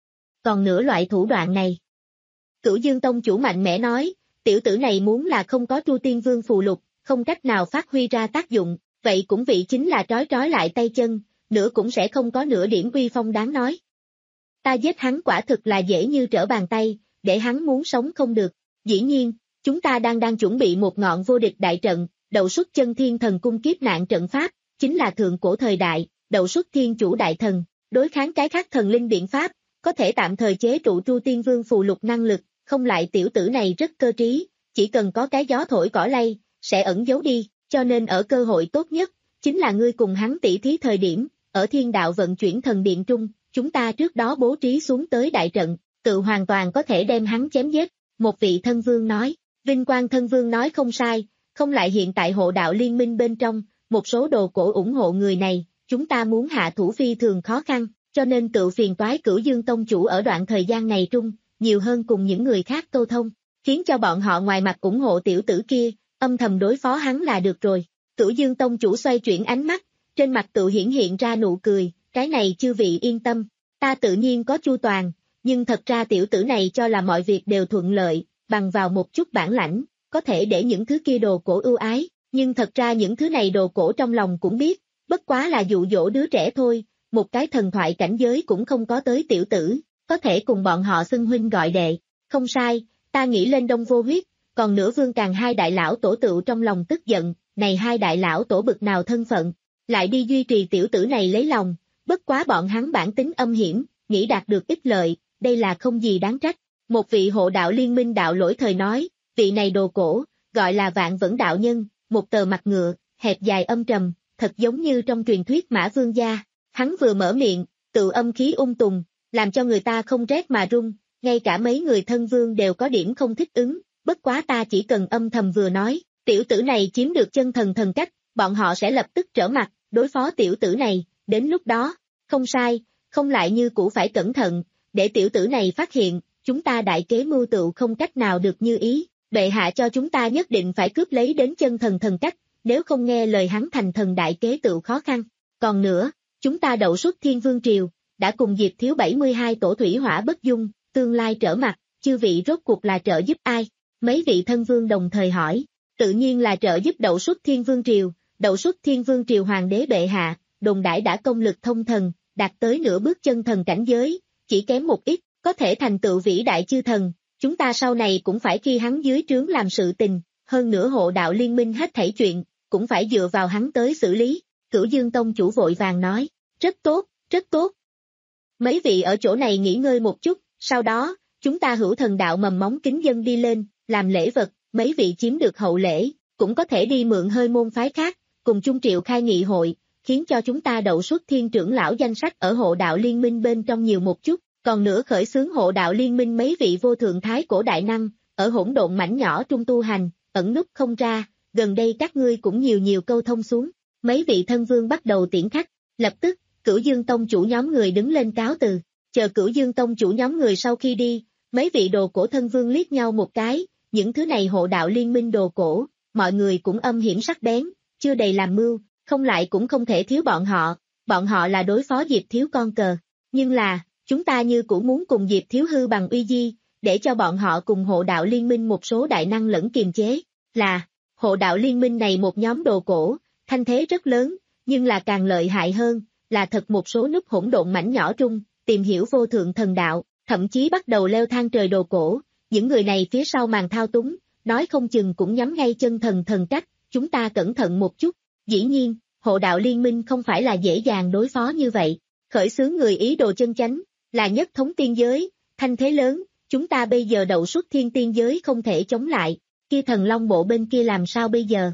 Còn nữa loại thủ đoạn này. Cửu Dương Tông chủ mạnh mẽ nói, tiểu tử này muốn là không có Tru Tiên Vương phù lục, không cách nào phát huy ra tác dụng, vậy cũng vị chính là trói trói lại tay chân, nữa cũng sẽ không có nửa điểm uy phong đáng nói. Ta giết hắn quả thực là dễ như trở bàn tay, để hắn muốn sống không được. Dĩ nhiên, chúng ta đang đang chuẩn bị một ngọn vô địch đại trận, đậu xuất chân thiên thần cung kiếp nạn trận pháp, chính là thượng cổ thời đại, đậu xuất thiên chủ đại thần, đối kháng cái khác thần linh biện pháp, có thể tạm thời chế trụ Tru Tiên Vương phù lục năng lực, không lại tiểu tử này rất cơ trí, chỉ cần có cái gió thổi cỏ lay, sẽ ẩn giấu đi, cho nên ở cơ hội tốt nhất, chính là ngươi cùng hắn tỉ thí thời điểm, ở thiên đạo vận chuyển thần điện trung, chúng ta trước đó bố trí xuống tới đại trận, tự hoàn toàn có thể đem hắn chém giết, một vị thân vương nói, Vinh Quang thân vương nói không sai, không lại hiện tại hộ đạo liên minh bên trong, một số đồ cổ ủng hộ người này, chúng ta muốn hạ thủ phi thường khó khăn, cho nên tự phiền toái Cửu Dương Tông chủ ở đoạn thời gian này trung, nhiều hơn cùng những người khác câu thông, khiến cho bọn họ ngoài mặt ủng hộ tiểu tử kia, âm thầm đối phó hắn là được rồi. Cửu Dương Tông chủ xoay chuyển ánh mắt, trên mặt tự hiển hiện ra nụ cười, cái này chư vị yên tâm, ta tự nhiên có chu toàn, nhưng thật ra tiểu tử này cho là mọi việc đều thuận lợi, bằng vào một chút bản lãnh, có thể để những thứ kia đồ cổ ưu ái, nhưng thật ra những thứ này đồ cổ trong lòng cũng biết, bất quá là dụ dỗ đứa trẻ thôi, một cái thần thoại cảnh giới cũng không có tới tiểu tử, có thể cùng bọn họ xưng huynh gọi đệ, không sai, ta nghĩ lên Đông vô huyết, còn nữa Vương Càng hai đại lão tổ tựu trong lòng tức giận, này hai đại lão tổ bực nào thân phận, lại đi duy trì tiểu tử này lấy lòng, bất quá bọn hắn bản tính âm hiểm, nghĩ đạt được ích lợi, đây là không gì đáng trách. Một vị hộ đạo liên minh đạo lỗi thời nói, vị này đồ cổ, gọi là Vạn Vẫn đạo nhân, một tờ mặt ngựa, hẹp dài âm trầm, thật giống như trong truyền thuyết Mã Vương gia. Hắn vừa mở miệng, tự âm khí ung tùng, làm cho người ta không rét mà run, ngay cả mấy người thân vương đều có điểm không thích ứng, bất quá ta chỉ cần âm thầm vừa nói, tiểu tử này chiếm được chân thần thần cách, bọn họ sẽ lập tức trở mặt, đối phó tiểu tử này, đến lúc đó, không sai, không lại như cũ phải cẩn thận, để tiểu tử này phát hiện, chúng ta đại kế mưu tựu không cách nào được như ý, bệ hạ cho chúng ta nhất định phải cướp lấy đến chân thần thần cách, nếu không nghe lời hắn thành thần đại kế tựu khó khăn. Còn nữa, chúng ta đậu xuất Thiên Vương Triều, đã cùng Diệp Thiếu bảy mươi hai tổ thủy hỏa bất dung, tương lai trở mặt, chư vị rốt cuộc là trợ giúp ai? Mấy vị thân vương đồng thời hỏi, tự nhiên là trợ giúp đậu xuất Thiên Vương Triều, đậu xuất Thiên Vương Triều hoàng đế bệ hạ, đồn đãi đã công lực thông thần, đạt tới nửa bước chân thần cảnh giới, chỉ kém một ít, có thể thành tựu vĩ đại chư thần, chúng ta sau này cũng phải khi hắn dưới trướng làm sự tình, hơn nữa hộ đạo liên minh hết thảy chuyện, cũng phải dựa vào hắn tới xử lý. Cửu Dương Tông chủ vội vàng nói, rất tốt, rất tốt. Mấy vị ở chỗ này nghỉ ngơi một chút, sau đó, chúng ta hữu thần đạo mầm móng kính dân đi lên, làm lễ vật, mấy vị chiếm được hậu lễ, cũng có thể đi mượn hơi môn phái khác, cùng chung triệu khai nghị hội, khiến cho chúng ta đậu xuất thiên trưởng lão danh sách ở hộ đạo liên minh bên trong nhiều một chút, còn nữa khởi xướng hộ đạo liên minh mấy vị vô thượng thái cổ đại năng, ở hỗn độn mảnh nhỏ trung tu hành, ẩn núp không ra, gần đây các ngươi cũng nhiều nhiều câu thông xuống. Mấy vị thân vương bắt đầu tiễn khách, lập tức, Cửu Dương Tông chủ nhóm người đứng lên cáo từ, chờ Cửu Dương Tông chủ nhóm người sau khi đi, mấy vị đồ cổ thân vương liếc nhau một cái, những thứ này hộ đạo liên minh đồ cổ, mọi người cũng âm hiểm sắc bén, chưa đầy làm mưu, không lại cũng không thể thiếu bọn họ, bọn họ là đối phó Diệp Thiếu con cờ, nhưng là, chúng ta như cũng muốn cùng Diệp Thiếu hư bằng uy di, để cho bọn họ cùng hộ đạo liên minh một số đại năng lẫn kiềm chế, là, hộ đạo liên minh này một nhóm đồ cổ, thanh thế rất lớn, nhưng là càng lợi hại hơn, là thật một số núp hỗn độn mảnh nhỏ trung, tìm hiểu vô thượng thần đạo, thậm chí bắt đầu leo thang trời đồ cổ, những người này phía sau màn thao túng, nói không chừng cũng nhắm ngay chân thần thần cách, chúng ta cẩn thận một chút, dĩ nhiên, hộ đạo liên minh không phải là dễ dàng đối phó như vậy, khởi xướng người ý đồ chân chánh, là nhất thống tiên giới, thanh thế lớn, chúng ta bây giờ đậu xuất thiên tiên giới không thể chống lại, kia thần long bộ bên kia làm sao bây giờ?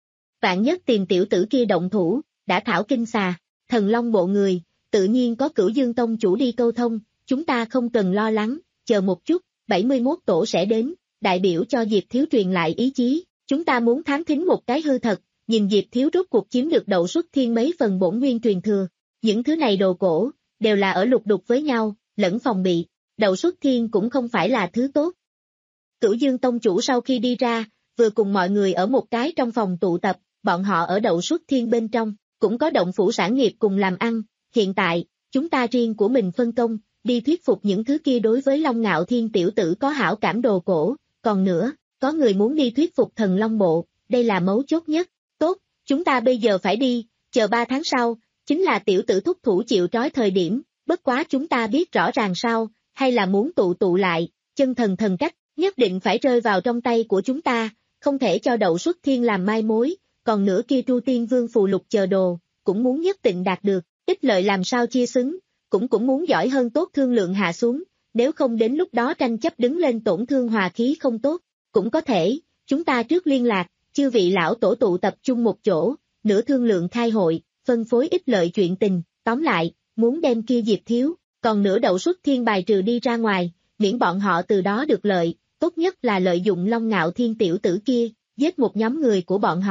Vạn nhất tìm tiểu tử kia động thủ, đã thảo kinh xà, thần long bộ người, tự nhiên có Cửu Dương Tông chủ đi câu thông, chúng ta không cần lo lắng, chờ một chút, bảy mươi mốt tổ sẽ đến, đại biểu cho Diệp Thiếu truyền lại ý chí, chúng ta muốn thám thính một cái hư thật, nhìn Diệp Thiếu rốt cuộc chiếm được đậu xuất thiên mấy phần bổn nguyên truyền thừa, những thứ này đồ cổ, đều là ở lục đục với nhau, lẫn phòng bị, đậu xuất thiên cũng không phải là thứ tốt. Cửu Dương Tông chủ sau khi đi ra, vừa cùng mọi người ở một cái trong phòng tụ tập, bọn họ ở đậu xuất thiên bên trong, cũng có động phủ sản nghiệp cùng làm ăn, hiện tại, chúng ta riêng của mình phân công, đi thuyết phục những thứ kia đối với Long Ngạo Thiên tiểu tử có hảo cảm đồ cổ, còn nữa, có người muốn đi thuyết phục thần Long Bộ, đây là mấu chốt nhất, tốt, chúng ta bây giờ phải đi, chờ ba tháng sau, chính là tiểu tử thúc thủ chịu trói thời điểm, bất quá chúng ta biết rõ ràng sao, hay là muốn tụ tụ lại, chân thần thần cách, nhất định phải rơi vào trong tay của chúng ta, không thể cho đậu xuất thiên làm mai mối, còn nữa kia Tru Tiên Vương phù lục chờ đồ, cũng muốn nhất định đạt được, ích lợi làm sao chia xứng, cũng cũng muốn giỏi hơn tốt thương lượng hạ xuống, nếu không đến lúc đó tranh chấp đứng lên tổn thương hòa khí không tốt, cũng có thể, chúng ta trước liên lạc, chư vị lão tổ tụ tập trung một chỗ, nửa thương lượng khai hội, phân phối ích lợi chuyện tình, tóm lại, muốn đem kia Diệp Thiếu, còn nửa đậu xuất thiên bài trừ đi ra ngoài, miễn bọn họ từ đó được lợi, tốt nhất là lợi dụng Long Ngạo Thiên tiểu tử kia, giết một nhóm người của bọn họ,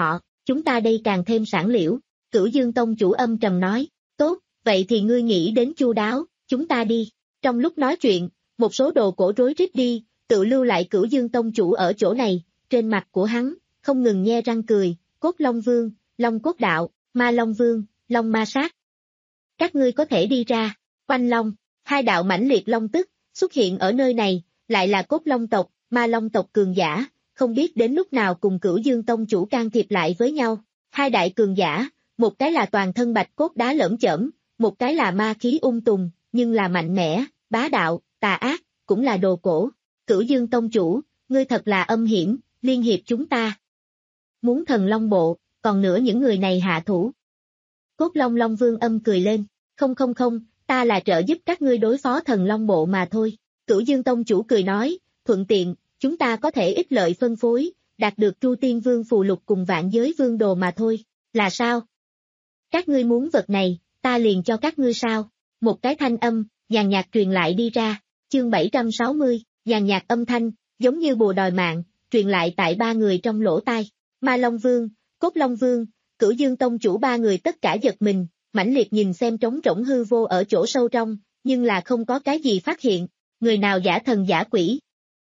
chúng ta đây càng thêm sản liễu. Cửu Dương Tông chủ âm trầm nói, tốt, vậy thì ngươi nghĩ đến chu đáo, chúng ta đi. Trong lúc nói chuyện, một số đồ cổ rối rít đi, tự lưu lại Cửu Dương Tông chủ ở chỗ này, trên mặt của hắn, không ngừng nhe răng cười, Cốt Long Vương, Long Cốt Đạo, Ma Long Vương, Long Ma Sát. Các ngươi có thể đi ra, Oanh Long, hai đạo mãnh liệt long tức, xuất hiện ở nơi này, lại là Cốt Long tộc, Ma Long tộc cường giả, không biết đến lúc nào cùng Cửu Dương Tông chủ can thiệp lại với nhau. Hai đại cường giả, một cái là toàn thân bạch cốt đá lởm chởm, một cái là ma khí ung tùng, nhưng là mạnh mẽ, bá đạo, tà ác, cũng là đồ cổ. Cửu Dương Tông chủ, ngươi thật là âm hiểm, liên hiệp chúng ta. Muốn thần Long Bộ, còn nữa những người này hạ thủ. Cốt Long Long Vương âm cười lên, không không không, ta là trợ giúp các ngươi đối phó thần Long Bộ mà thôi. Cửu Dương Tông chủ cười nói, thuận tiện, chúng ta có thể ích lợi phân phối, đạt được Tru Tiên Vương phù lục cùng Vạn Giới Vương đồ mà thôi, là sao? Các ngươi muốn vật này, ta liền cho các ngươi sao? Một cái thanh âm, nhàn nhạt truyền lại đi ra, chương bảy trăm sáu mươi, nhàn nhạt âm thanh, giống như bùa đòi mạng, truyền lại tại ba người trong lỗ tai. Ma Long Vương, Cốt Long Vương, Cửu Dương Tông chủ ba người tất cả giật mình, mãnh liệt nhìn xem trống rỗng hư vô ở chỗ sâu trong, nhưng là không có cái gì phát hiện, người nào giả thần giả quỷ.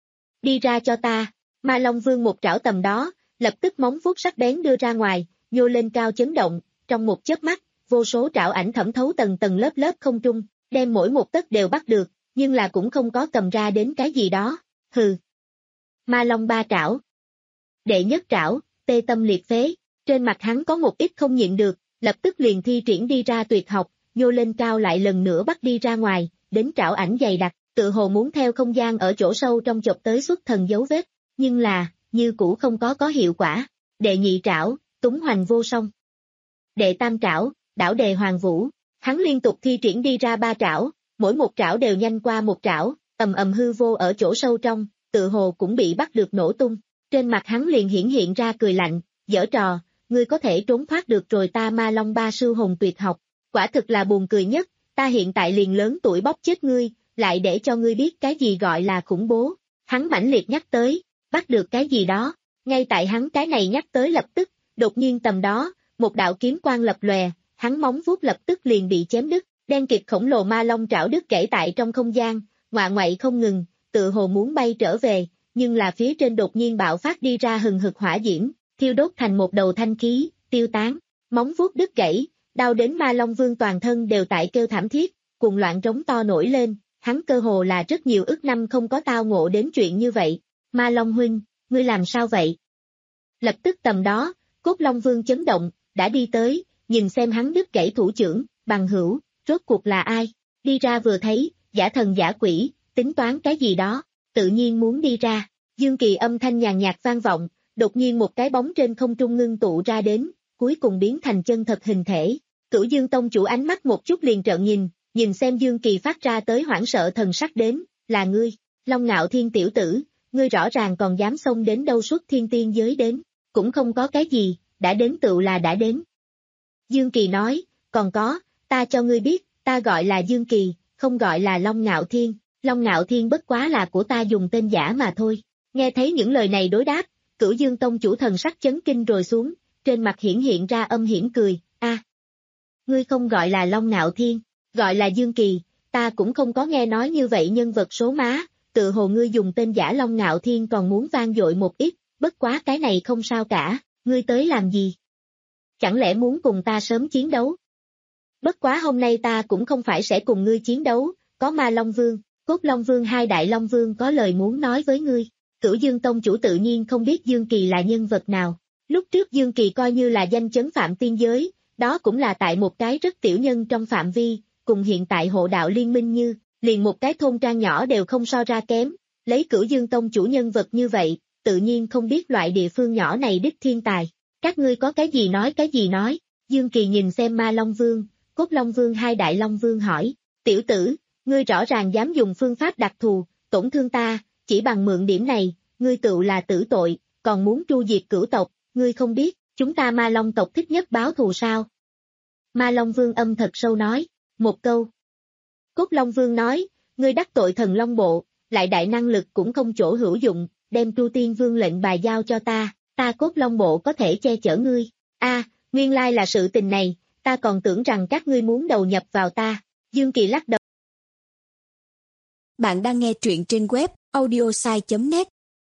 Đi ra cho ta, Ma Long Vương một trảo tầm đó, lập tức móng vuốt sắc bén đưa ra ngoài, nhô lên cao chấn động, trong một chớp mắt, vô số trảo ảnh thẩm thấu tầng tầng lớp lớp không trung, đem mỗi một tấc đều bắt được, nhưng là cũng không có cầm ra đến cái gì đó, hừ. Ma Long ba trảo. Đệ nhất trảo, tê tâm liệt phế, trên mặt hắn có một ít không nhịn được, lập tức liền thi triển đi ra tuyệt học, nhô lên cao lại lần nữa bắt đi ra ngoài, đến trảo ảnh dày đặc, tự hồ muốn theo không gian ở chỗ sâu trong chộp tới xuất thần dấu vết, nhưng là, như cũ không có có hiệu quả. Đệ nhị trảo, túng hoành vô song. Đệ tam trảo, đảo đề hoàng vũ, hắn liên tục thi triển đi ra ba trảo, mỗi một trảo đều nhanh qua một trảo, ầm ầm hư vô ở chỗ sâu trong, tự hồ cũng bị bắt được nổ tung. Trên mặt hắn liền hiển hiện ra cười lạnh, giở trò, ngươi có thể trốn thoát được rồi ta Ma Long ba sư hồn tuyệt học, quả thực là buồn cười nhất, ta hiện tại liền lớn tuổi bóp chết ngươi, lại để cho ngươi biết cái gì gọi là khủng bố. Hắn mãnh liệt nhắc tới, bắt được cái gì đó, ngay tại hắn cái này nhắc tới lập tức, đột nhiên tầm đó, một đạo kiếm quang lập lòe, hắn móng vuốt lập tức liền bị chém đứt, đen kịt khổng lồ ma long trảo đứt gãy tại trong không gian, ngoạ ngoại không ngừng, tự hồ muốn bay trở về, nhưng là phía trên đột nhiên bạo phát đi ra hừng hực hỏa diễm, thiêu đốt thành một đầu thanh khí, tiêu tán, móng vuốt đứt gãy, đau đến ma long vương toàn thân đều tại kêu thảm thiết, cuồng loạn trống to nổi lên, hắn cơ hồ là rất nhiều ức năm không có tao ngộ đến chuyện như vậy. Ma Long huynh, ngươi làm sao vậy? Lập tức tầm đó, Cốt Long Vương chấn động, đã đi tới, nhìn xem hắn đứt gãy thủ trưởng, bằng hữu, rốt cuộc là ai? Đi ra vừa thấy, giả thần giả quỷ, tính toán cái gì đó, tự nhiên muốn đi ra. Dương Kỳ âm thanh nhàn nhạt vang vọng, đột nhiên một cái bóng trên không trung ngưng tụ ra đến, cuối cùng biến thành chân thật hình thể. Cửu Dương Tông chủ ánh mắt một chút liền trợn nhìn, nhìn xem Dương Kỳ phát ra tới hoảng sợ thần sắc đến, là ngươi, Long Ngạo Thiên tiểu tử. Ngươi rõ ràng còn dám xông đến đâu xuất thiên tiên giới đến, cũng không có cái gì, đã đến tựu là đã đến. Dương Kỳ nói, còn có, ta cho ngươi biết, ta gọi là Dương Kỳ, không gọi là Long Ngạo Thiên, Long Ngạo Thiên bất quá là của ta dùng tên giả mà thôi. Nghe thấy những lời này đối đáp, Cửu Dương Tông chủ thần sắc chấn kinh rồi xuống, trên mặt hiển hiện ra âm hiểm cười, a, à, ngươi không gọi là Long Ngạo Thiên, gọi là Dương Kỳ, ta cũng không có nghe nói như vậy nhân vật số má. Tự hồ ngươi dùng tên giả Long Ngạo Thiên còn muốn vang dội một ít, bất quá cái này không sao cả, ngươi tới làm gì? Chẳng lẽ muốn cùng ta sớm chiến đấu? Bất quá hôm nay ta cũng không phải sẽ cùng ngươi chiến đấu, có Ma Long Vương, Cốt Long Vương hai đại Long Vương có lời muốn nói với ngươi. Cửu Dương Tông chủ tự nhiên không biết Dương Kỳ là nhân vật nào. Lúc trước Dương Kỳ coi như là danh chấn phạm tiên giới, đó cũng là tại một cái rất tiểu nhân trong phạm vi, cùng hiện tại hộ đạo liên minh như liền một cái thôn trang nhỏ đều không so ra kém, lấy Cửu Dương Tông chủ nhân vật như vậy, tự nhiên không biết loại địa phương nhỏ này đích thiên tài. Các ngươi có cái gì nói cái gì nói, Dương Kỳ nhìn xem Ma Long Vương, Cốt Long Vương hai đại Long Vương hỏi, tiểu tử, ngươi rõ ràng dám dùng phương pháp đặc thù, tổn thương ta, chỉ bằng mượn điểm này, ngươi tự là tử tội, còn muốn tru diệt cửu tộc, ngươi không biết, chúng ta Ma Long tộc thích nhất báo thù sao? Ma Long Vương âm thật sâu nói, một câu. Cốt Long Vương nói, ngươi đắc tội thần Long Bộ, lại đại năng lực cũng không chỗ hữu dụng, đem Tru Tiên Vương lệnh bài giao cho ta, ta Cốt Long Bộ có thể che chở ngươi. A, nguyên lai là sự tình này, ta còn tưởng rằng các ngươi muốn đầu nhập vào ta. Dương Kỳ lắc đầu. Bạn đang nghe truyện trên web audiosai chấm net.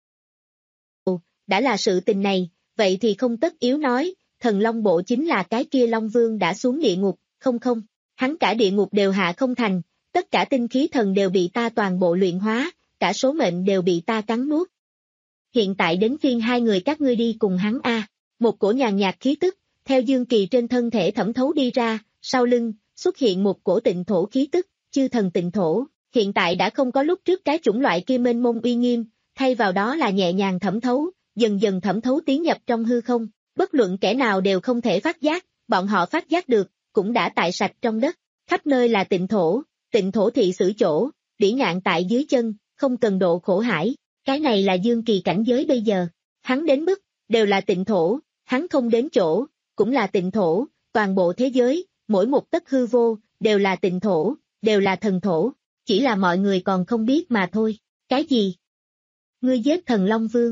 Đã là sự tình này, vậy thì không tất yếu nói, thần Long Bộ chính là cái kia Long Vương đã xuống địa ngục, không không, hắn cả địa ngục đều hạ không thành, tất cả tinh khí thần đều bị ta toàn bộ luyện hóa, cả số mệnh đều bị ta cắn nuốt. Hiện tại đến phiên hai người các ngươi đi cùng hắn a. Một cổ nhàn nhạt khí tức, theo Dương Kỳ trên thân thể thẩm thấu đi ra, sau lưng, xuất hiện một cổ tịnh thổ khí tức, chư thần tịnh thổ, hiện tại đã không có lúc trước cái chủng loại kia mênh mông uy nghiêm, thay vào đó là nhẹ nhàng thẩm thấu, dần dần thẩm thấu tiến nhập trong hư không, bất luận kẻ nào đều không thể phát giác, bọn họ phát giác được, cũng đã tại sạch trong đất, khắp nơi là tịnh thổ, tịnh thổ thị sử chỗ, đỉ ngạn tại dưới chân, không cần độ khổ hải, cái này là Dương Kỳ cảnh giới bây giờ, hắn đến mức, đều là tịnh thổ, hắn không đến chỗ, cũng là tịnh thổ, toàn bộ thế giới, mỗi một tấc hư vô, đều là tịnh thổ, đều là thần thổ, chỉ là mọi người còn không biết mà thôi, cái gì? Ngươi giết thần Long Vương.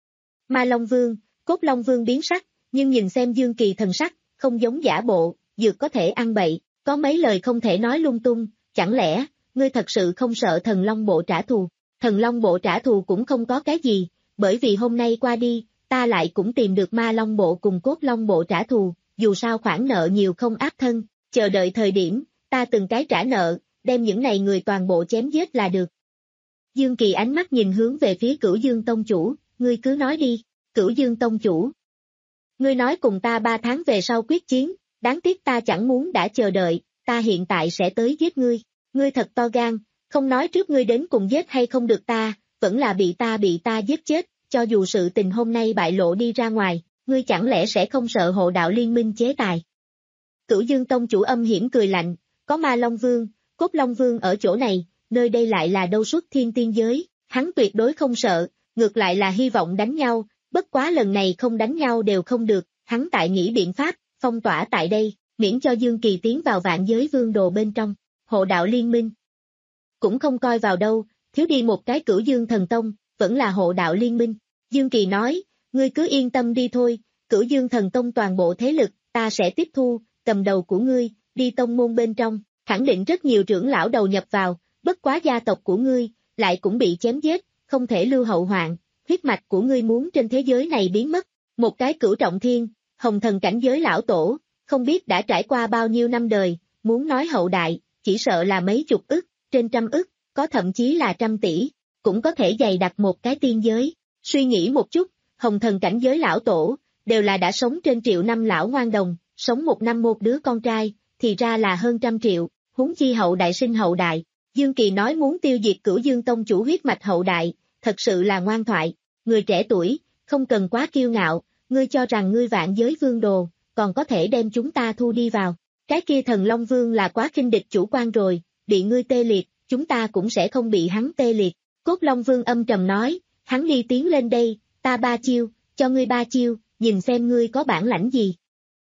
Ma Long Vương, Cốt Long Vương biến sắc, nhưng nhìn xem Dương Kỳ thần sắc, không giống giả bộ, dược có thể ăn bậy, có mấy lời không thể nói lung tung, chẳng lẽ, ngươi thật sự không sợ thần Long Bộ trả thù? Thần Long Bộ trả thù cũng không có cái gì, bởi vì hôm nay qua đi, ta lại cũng tìm được Ma Long Bộ cùng Cốt Long Bộ trả thù, dù sao khoản nợ nhiều không áp thân, chờ đợi thời điểm, ta từng cái trả nợ, đem những này người toàn bộ chém giết là được. Dương Kỳ ánh mắt nhìn hướng về phía Cửu Dương Tông Chủ, ngươi cứ nói đi, Cửu Dương Tông Chủ. Ngươi nói cùng ta ba tháng về sau quyết chiến, đáng tiếc ta chẳng muốn đã chờ đợi, ta hiện tại sẽ tới giết ngươi, ngươi thật to gan, không nói trước ngươi đến cùng giết hay không được ta, vẫn là bị ta bị ta giết chết, cho dù sự tình hôm nay bại lộ đi ra ngoài, ngươi chẳng lẽ sẽ không sợ hộ đạo liên minh chế tài. Cửu Dương Tông Chủ âm hiểm cười lạnh, có Ma Long Vương, Cốt Long Vương ở chỗ này, nơi đây lại là đâu xuất thiên tiên giới, hắn tuyệt đối không sợ, ngược lại là hy vọng đánh nhau, bất quá lần này không đánh nhau đều không được, hắn tại nghĩ biện pháp, phong tỏa tại đây, miễn cho Dương Kỳ tiến vào vạn giới vương đồ bên trong, hộ đạo liên minh. Cũng không coi vào đâu, thiếu đi một cái Cửu Dương Thần Tông, vẫn là hộ đạo liên minh. Dương Kỳ nói, ngươi cứ yên tâm đi thôi, Cửu Dương Thần Tông toàn bộ thế lực, ta sẽ tiếp thu, cầm đầu của ngươi, đi tông môn bên trong, khẳng định rất nhiều trưởng lão đầu nhập vào, bất quá gia tộc của ngươi, lại cũng bị chém giết, không thể lưu hậu hoạn, huyết mạch của ngươi muốn trên thế giới này biến mất, một cái Cửu Trọng Thiên, hồng thần cảnh giới lão tổ, không biết đã trải qua bao nhiêu năm đời, muốn nói hậu đại, chỉ sợ là mấy chục ức, trên trăm ức, có thậm chí là trăm tỷ, cũng có thể dày đặt một cái tiên giới, suy nghĩ một chút, hồng thần cảnh giới lão tổ, đều là đã sống trên triệu năm lão ngoan đồng, sống một năm một đứa con trai, thì ra là hơn trăm triệu, huống chi hậu đại sinh hậu đại. Dương Kỳ nói muốn tiêu diệt Cửu Dương Tông Chủ huyết mạch hậu đại, thật sự là ngoan thoại, người trẻ tuổi, không cần quá kiêu ngạo, ngươi cho rằng ngươi vạn giới vương đồ, còn có thể đem chúng ta thu đi vào, cái kia thần Long Vương là quá khinh địch chủ quan rồi, bị ngươi tê liệt, chúng ta cũng sẽ không bị hắn tê liệt, Cốt Long Vương âm trầm nói, hắn đi tiến lên đây, ta ba chiêu, cho ngươi ba chiêu, nhìn xem ngươi có bản lãnh gì.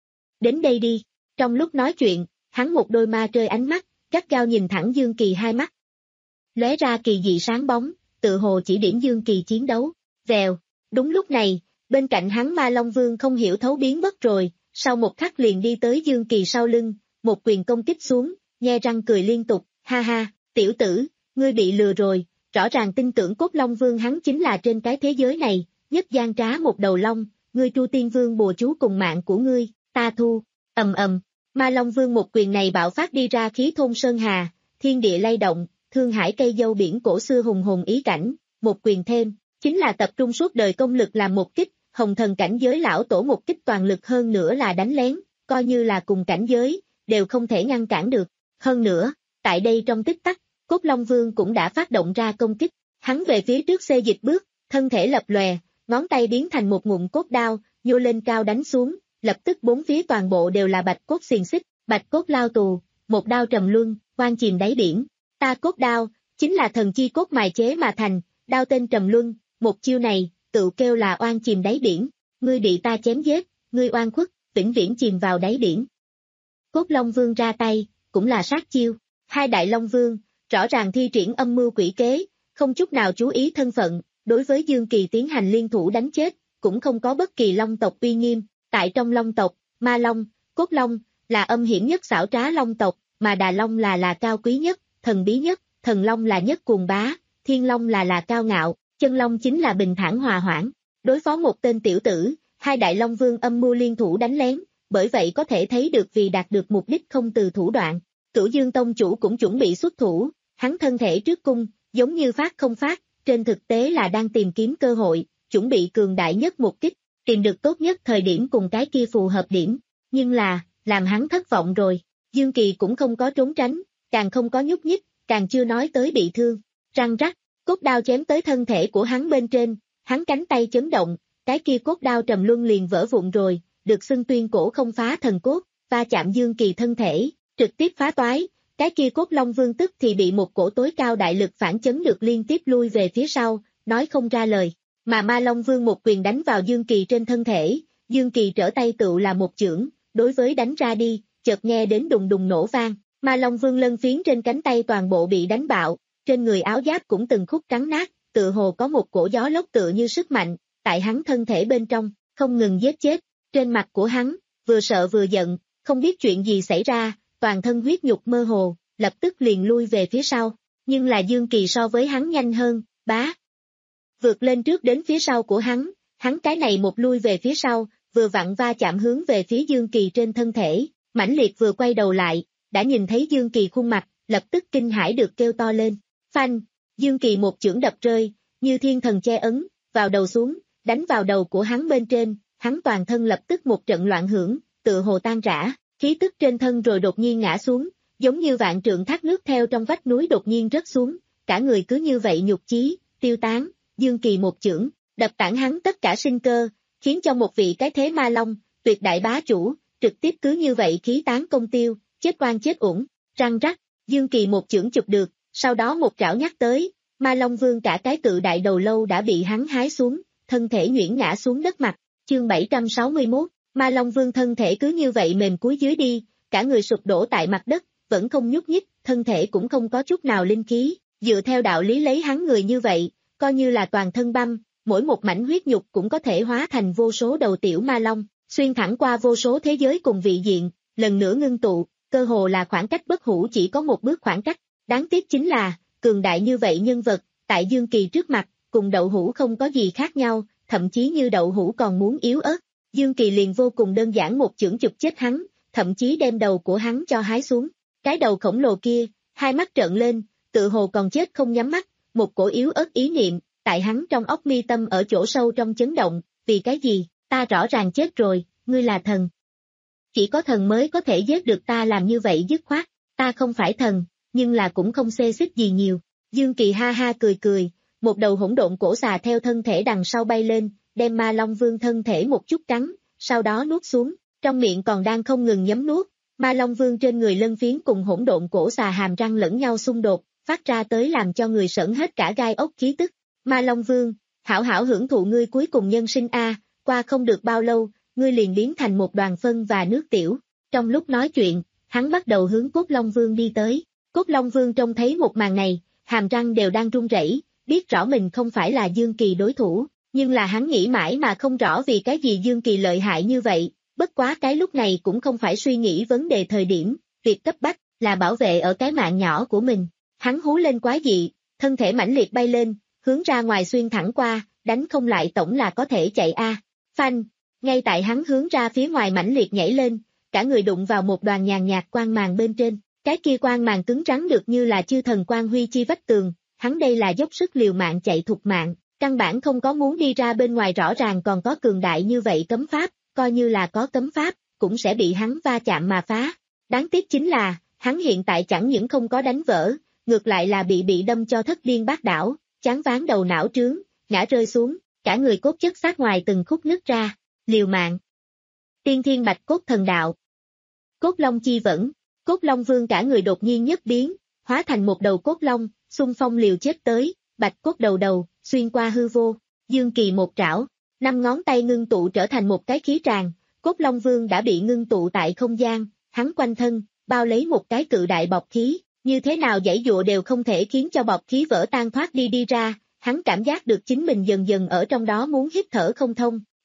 Đến đây đi, trong lúc nói chuyện, hắn một đôi ma trơi ánh mắt, gắt gao nhìn thẳng Dương Kỳ hai mắt. Lóe ra kỳ dị sáng bóng, tự hồ chỉ điểm Dương Kỳ chiến đấu, vèo, đúng lúc này, bên cạnh hắn Ma Long Vương không hiểu thấu biến mất rồi, sau một khắc liền đi tới Dương Kỳ sau lưng, một quyền công kích xuống, nhe răng cười liên tục, ha ha, tiểu tử, ngươi bị lừa rồi, rõ ràng tin tưởng Cốt Long Vương hắn chính là trên cái thế giới này, nhất gian trá một đầu long, ngươi Chu Tiên Vương bùa chú cùng mạng của ngươi, ta thu, ầm ầm, Ma Long Vương một quyền này bạo phát đi ra khí thôn sơn hà, thiên địa lay động, thương hải cây dâu biển cổ xưa hùng hùng ý cảnh, một quyền thêm, chính là tập trung suốt đời công lực làm một kích, hồng thần cảnh giới lão tổ một kích toàn lực hơn nữa là đánh lén, coi như là cùng cảnh giới, đều không thể ngăn cản được, hơn nữa, tại đây trong tích tắc, Cốt Long Vương cũng đã phát động ra công kích, hắn về phía trước xê dịch bước, thân thể lập lòe, ngón tay biến thành một ngụm cốt đao, nhô lên cao đánh xuống, lập tức bốn phía toàn bộ đều là bạch cốt xiềng xích, bạch cốt lao tù, một đao trầm luân, oan chìm đáy biển, ta cốt đao, chính là thần chi cốt mài chế mà thành, đao tên trầm luân, một chiêu này, tự kêu là oan chìm đáy biển, ngươi bị ta chém giết, ngươi oan khuất, vĩnh viễn chìm vào đáy biển. Cốt Long Vương ra tay, cũng là sát chiêu, hai đại Long Vương, rõ ràng thi triển âm mưu quỷ kế, không chút nào chú ý thân phận, đối với Dương Kỳ tiến hành liên thủ đánh chết, cũng không có bất kỳ Long tộc uy nghiêm, Tại trong Long tộc, Ma Long, Cốt Long, là âm hiểm nhất xảo trá Long tộc, mà Đà Long là là cao quý nhất, thần bí nhất, Thần Long là nhất cuồng bá, Thiên Long là là cao ngạo, Chân Long chính là bình thản hòa hoãn. Đối phó một tên tiểu tử, hai đại Long Vương âm mưu liên thủ đánh lén, bởi vậy có thể thấy được vì đạt được mục đích không từ thủ đoạn. Cửu Dương Tông chủ cũng chuẩn bị xuất thủ, hắn thân thể trước cung, giống như phát không phát, trên thực tế là đang tìm kiếm cơ hội, chuẩn bị cường đại nhất một kích, tìm được tốt nhất thời điểm cùng cái kia phù hợp điểm. Nhưng là, làm hắn thất vọng rồi, Dương Kỳ cũng không có trốn tránh, càng không có nhúc nhích, càng chưa nói tới bị thương. Răng rắc, cốt đao chém tới thân thể của hắn bên trên, hắn cánh tay chấn động, cái kia cốt đao trầm luân liền vỡ vụn rồi, được xưng tuyên cổ không phá thần cốt, va chạm Dương Kỳ thân thể, trực tiếp phá toái, cái kia cốt Long Vương tức thì bị một cổ tối cao đại lực phản chấn được liên tiếp lui về phía sau, nói không ra lời, mà Ma Long Vương một quyền đánh vào Dương Kỳ trên thân thể, Dương Kỳ trở tay tựu là một chưởng, đối với đánh ra đi, chợt nghe đến đùng đùng nổ vang, Ma Long Vương lân phiến trên cánh tay toàn bộ bị đánh bạo, trên người áo giáp cũng từng khúc cắn nát, tự hồ có một cổ gió lốc tựa như sức mạnh, tại hắn thân thể bên trong, không ngừng giết chết, trên mặt của hắn, vừa sợ vừa giận, không biết chuyện gì xảy ra, toàn thân huyết nhục mơ hồ, lập tức liền lui về phía sau, nhưng là Dương Kỳ so với hắn nhanh hơn, bá. Vượt lên trước đến phía sau của hắn, hắn cái này một lui về phía sau, vừa vặn va chạm hướng về phía Dương Kỳ trên thân thể, mãnh liệt vừa quay đầu lại, đã nhìn thấy Dương Kỳ khuôn mặt, lập tức kinh hãi được kêu to lên, phanh, Dương Kỳ một chưởng đập rơi, như thiên thần che ấn, vào đầu xuống, đánh vào đầu của hắn bên trên, hắn toàn thân lập tức một trận loạn hưởng, tựa hồ tan rã, khí tức trên thân rồi đột nhiên ngã xuống, giống như vạn trượng thác nước theo trong vách núi đột nhiên rớt xuống, cả người cứ như vậy nhục chí, tiêu tán, Dương Kỳ một chưởng, đập tản hắn tất cả sinh cơ, khiến cho một vị cái thế ma long, tuyệt đại bá chủ, trực tiếp cứ như vậy khí tán công tiêu, chết oan chết uổng, răng rắc, Dương Kỳ một chưởng chụp được, sau đó một trảo nhắc tới, Ma Long Vương cả cái cự đại đầu lâu đã bị hắn hái xuống, thân thể nhuyễn ngã xuống đất mặt, chương bảy trăm sáu mươi mốt, Ma Long Vương thân thể cứ như vậy mềm cúi dưới đi, cả người sụp đổ tại mặt đất, vẫn không nhúc nhích, thân thể cũng không có chút nào linh khí, dựa theo đạo lý lấy hắn người như vậy, coi như là toàn thân băm, mỗi một mảnh huyết nhục cũng có thể hóa thành vô số đầu tiểu ma long, xuyên thẳng qua vô số thế giới cùng vị diện, lần nữa ngưng tụ, cơ hồ là khoảng cách bất hủ chỉ có một bước khoảng cách, đáng tiếc chính là, cường đại như vậy nhân vật, tại Dương Kỳ trước mặt, cùng đậu hũ không có gì khác nhau, thậm chí như đậu hũ còn muốn yếu ớt, Dương Kỳ liền vô cùng đơn giản một chưởng chụp chết hắn, thậm chí đem đầu của hắn cho hái xuống, cái đầu khổng lồ kia, hai mắt trợn lên, tự hồ còn chết không nhắm mắt, một cổ yếu ớt ý niệm, tại hắn trong óc mi tâm ở chỗ sâu trong chấn động, vì cái gì, ta rõ ràng chết rồi, ngươi là thần. Chỉ có thần mới có thể giết được ta làm như vậy dứt khoát, ta không phải thần, nhưng là cũng không xê xích gì nhiều. Dương Kỳ ha ha cười cười, một đầu hỗn độn cổ xà theo thân thể đằng sau bay lên, đem Ma Long Vương thân thể một chút cắn, sau đó nuốt xuống, trong miệng còn đang không ngừng nhấm nuốt, Ma Long Vương trên người lân phiến cùng hỗn độn cổ xà hàm răng lẫn nhau xung đột, phát ra tới làm cho người sởn hết cả gai ốc khí tức. Ma Long Vương, hảo hảo hưởng thụ ngươi cuối cùng nhân sinh a, qua không được bao lâu, ngươi liền biến thành một đoàn phân và nước tiểu. Trong lúc nói chuyện, hắn bắt đầu hướng Cốt Long Vương đi tới. Cốt Long Vương trông thấy một màn này, hàm răng đều đang run rẩy, biết rõ mình không phải là Dương Kỳ đối thủ, nhưng là hắn nghĩ mãi mà không rõ vì cái gì Dương Kỳ lợi hại như vậy, bất quá cái lúc này cũng không phải suy nghĩ vấn đề thời điểm, việc cấp bách là bảo vệ ở cái mạng nhỏ của mình. Hắn hú lên quái dị, thân thể mãnh liệt bay lên, hướng ra ngoài xuyên thẳng qua, đánh không lại tổng là có thể chạy a. Phanh, ngay tại hắn hướng ra phía ngoài mãnh liệt nhảy lên, cả người đụng vào một đoàn nhàn nhạt quang màng bên trên, cái kia quang màng cứng rắn được như là chư thần quang huy chi vách tường, hắn đây là dốc sức liều mạng chạy thục mạng, căn bản không có muốn đi ra bên ngoài, rõ ràng còn có cường đại như vậy cấm pháp, coi như là có cấm pháp, cũng sẽ bị hắn va chạm mà phá. Đáng tiếc chính là, hắn hiện tại chẳng những không có đánh vỡ, ngược lại là bị bị đâm cho thất điên bát đảo, chán ván đầu não trướng, ngã rơi xuống, cả người cốt chất xác ngoài từng khúc nứt ra, liều mạng. Tiên thiên bạch cốt thần đạo. Cốt long chi vẫn, Cốt Long Vương cả người đột nhiên nhất biến, hóa thành một đầu cốt long, xung phong liều chết tới, bạch cốt đầu đầu, xuyên qua hư vô, Dương Kỳ một trảo, năm ngón tay ngưng tụ trở thành một cái khí tràng, Cốt Long Vương đã bị ngưng tụ tại không gian, hắn quanh thân, bao lấy một cái cự đại bọc khí, như thế nào giãy dụa đều không thể khiến cho bọc khí vỡ tan thoát đi đi ra, hắn cảm giác được chính mình dần dần ở trong đó muốn hít thở không thông,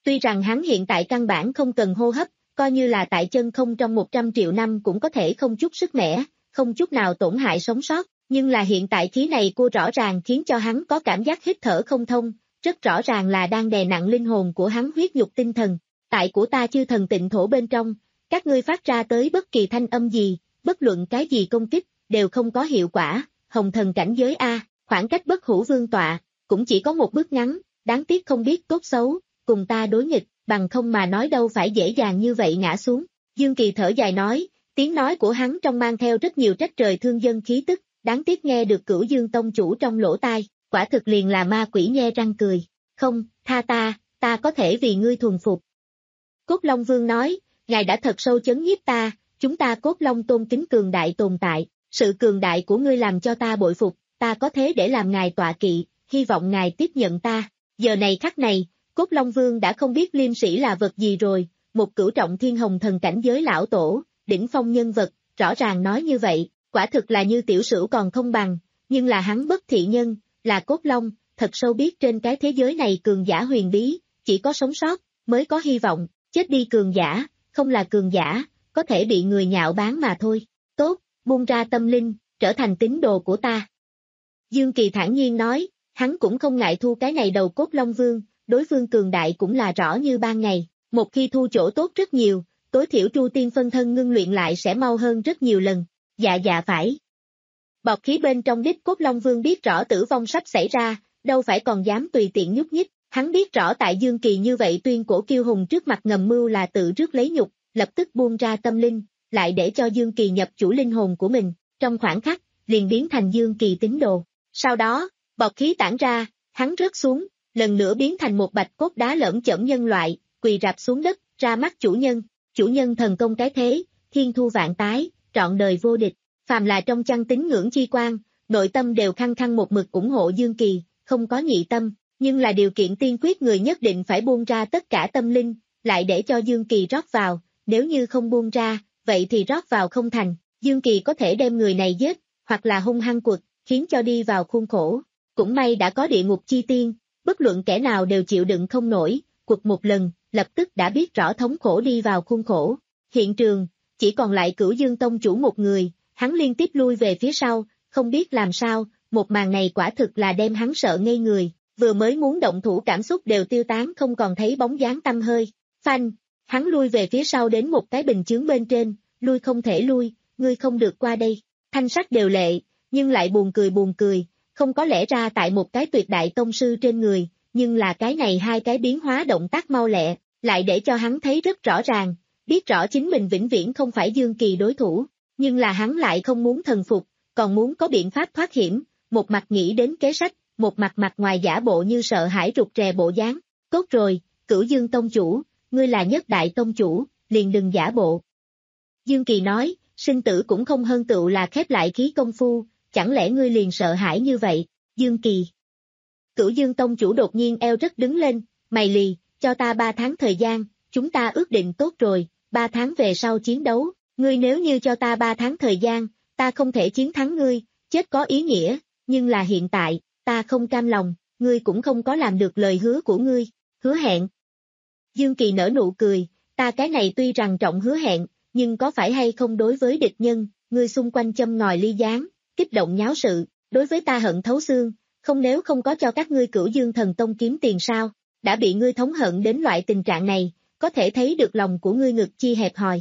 Tuy rằng hắn hiện tại căn bản không cần hô hấp, coi như là tại chân không trong một trăm triệu năm cũng có thể không chút sức mẻ, không chút nào tổn hại sống sót, nhưng là hiện tại khí này cô rõ ràng khiến cho hắn có cảm giác hít thở không thông, rất rõ ràng là đang đè nặng linh hồn của hắn huyết nhục tinh thần. Tại của ta chư thần tịnh thổ bên trong, các ngươi phát ra tới bất kỳ thanh âm gì, bất luận cái gì công kích, đều không có hiệu quả, hồng thần cảnh giới A, khoảng cách bất hủ vương tọa, cũng chỉ có một bước ngắn, đáng tiếc không biết tốt xấu, cùng ta đối nghịch, bằng không mà nói đâu phải dễ dàng như vậy ngã xuống. Dương Kỳ thở dài nói, tiếng nói của hắn trong mang theo rất nhiều trách trời thương dân khí tức, đáng tiếc nghe được Cửu Dương tông chủ trong lỗ tai, quả thực liền là ma quỷ nhe răng cười, không, tha ta, ta có thể vì ngươi thuần phục. Cốt Long Vương nói, ngài đã thật sâu chấn nhiếp ta, chúng ta Cốt Long tôn kính cường đại tồn tại, sự cường đại của ngươi làm cho ta bội phục, ta có thế để làm ngài tọa kỵ, hy vọng ngài tiếp nhận ta. Giờ này khắc này, Cốt Long Vương đã không biết liêm sĩ là vật gì rồi, một cửu trọng thiên hồng thần cảnh giới lão tổ, đỉnh phong nhân vật, rõ ràng nói như vậy, quả thực là như tiểu sửu còn không bằng, nhưng là hắn bất thị nhân, là Cốt Long, thật sâu biết trên cái thế giới này cường giả huyền bí, chỉ có sống sót, mới có hy vọng, chết đi cường giả, không là cường giả, có thể bị người nhạo báng mà thôi. Tốt, buông ra tâm linh, trở thành tín đồ của ta. Dương Kỳ thản nhiên nói, hắn cũng không ngại thu cái này đầu Cốt Long Vương, đối phương cường đại cũng là rõ như ban ngày, một khi thu chỗ tốt rất nhiều, tối thiểu Tru Tiên phân thân ngưng luyện lại sẽ mau hơn rất nhiều lần. Dạ dạ phải. Bọt khí bên trong đích Cốt Long Vương biết rõ tử vong sắp xảy ra, đâu phải còn dám tùy tiện nhúc nhích, hắn biết rõ tại Dương Kỳ như vậy tuyên cổ kiêu hùng trước mặt ngầm mưu là tự rước lấy nhục, lập tức buông ra tâm linh, lại để cho Dương Kỳ nhập chủ linh hồn của mình, trong khoảng khắc, liền biến thành Dương Kỳ tín đồ. Sau đó, bọt khí tản ra, hắn rớt xuống, lần nữa biến thành một bạch cốt đá lởm chởm nhân loại, quỳ rạp xuống đất, ra mắt chủ nhân, chủ nhân thần công cái thế, thiên thu vạn tái, trọn đời vô địch, phàm là trong chăn tín ngưỡng chi quan, nội tâm đều khăng khăng một mực ủng hộ Dương Kỳ, không có nhị tâm, nhưng là điều kiện tiên quyết người nhất định phải buông ra tất cả tâm linh, lại để cho Dương Kỳ rót vào, nếu như không buông ra, vậy thì rót vào không thành, Dương Kỳ có thể đem người này giết, hoặc là hung hăng quật, khiến cho đi vào khuôn khổ, cũng may đã có địa ngục chi tiên, bất luận kẻ nào đều chịu đựng không nổi, quật một lần, lập tức đã biết rõ thống khổ đi vào khuôn khổ. Hiện trường, chỉ còn lại Cửu Dương tông chủ một người, hắn liên tiếp lui về phía sau, không biết làm sao, một màn này quả thực là đem hắn sợ ngây người, vừa mới muốn động thủ cảm xúc đều tiêu tán không còn thấy bóng dáng tăm hơi. Phanh, hắn lui về phía sau đến một cái bình chướng bên trên, lui không thể lui, ngươi không được qua đây. Thanh sắc đều lệ, nhưng lại buồn cười buồn cười, không có lẽ ra tại một cái tuyệt đại tông sư trên người, nhưng là cái này hai cái biến hóa động tác mau lẹ, lại để cho hắn thấy rất rõ ràng, biết rõ chính mình vĩnh viễn không phải Dương Kỳ đối thủ, nhưng là hắn lại không muốn thần phục, còn muốn có biện pháp thoát hiểm, một mặt nghĩ đến kế sách, một mặt mặt ngoài giả bộ như sợ hãi rụt rè bộ dáng. Tốt rồi, Cửu Dương tông chủ, ngươi là nhất đại tông chủ, liền đừng giả bộ. Dương Kỳ nói, sinh tử cũng không hơn tựu là khép lại khí công phu, chẳng lẽ ngươi liền sợ hãi như vậy, Dương Kỳ. Cửu Dương tông chủ đột nhiên eo rất đứng lên, mày lì, cho ta ba tháng thời gian, chúng ta ước định tốt rồi, ba tháng về sau chiến đấu, ngươi nếu như cho ta ba tháng thời gian, ta không thể chiến thắng ngươi, chết có ý nghĩa, nhưng là hiện tại, ta không cam lòng, ngươi cũng không có làm được lời hứa của ngươi, hứa hẹn. Dương Kỳ nở nụ cười, ta cái này tuy rằng trọng hứa hẹn, nhưng có phải hay không đối với địch nhân, ngươi xung quanh châm ngòi ly gián, kích động nháo sự, đối với ta hận thấu xương, không nếu không có cho các ngươi Cửu Dương thần tông kiếm tiền sao, đã bị ngươi thống hận đến loại tình trạng này, có thể thấy được lòng của ngươi ngực chi hẹp hòi.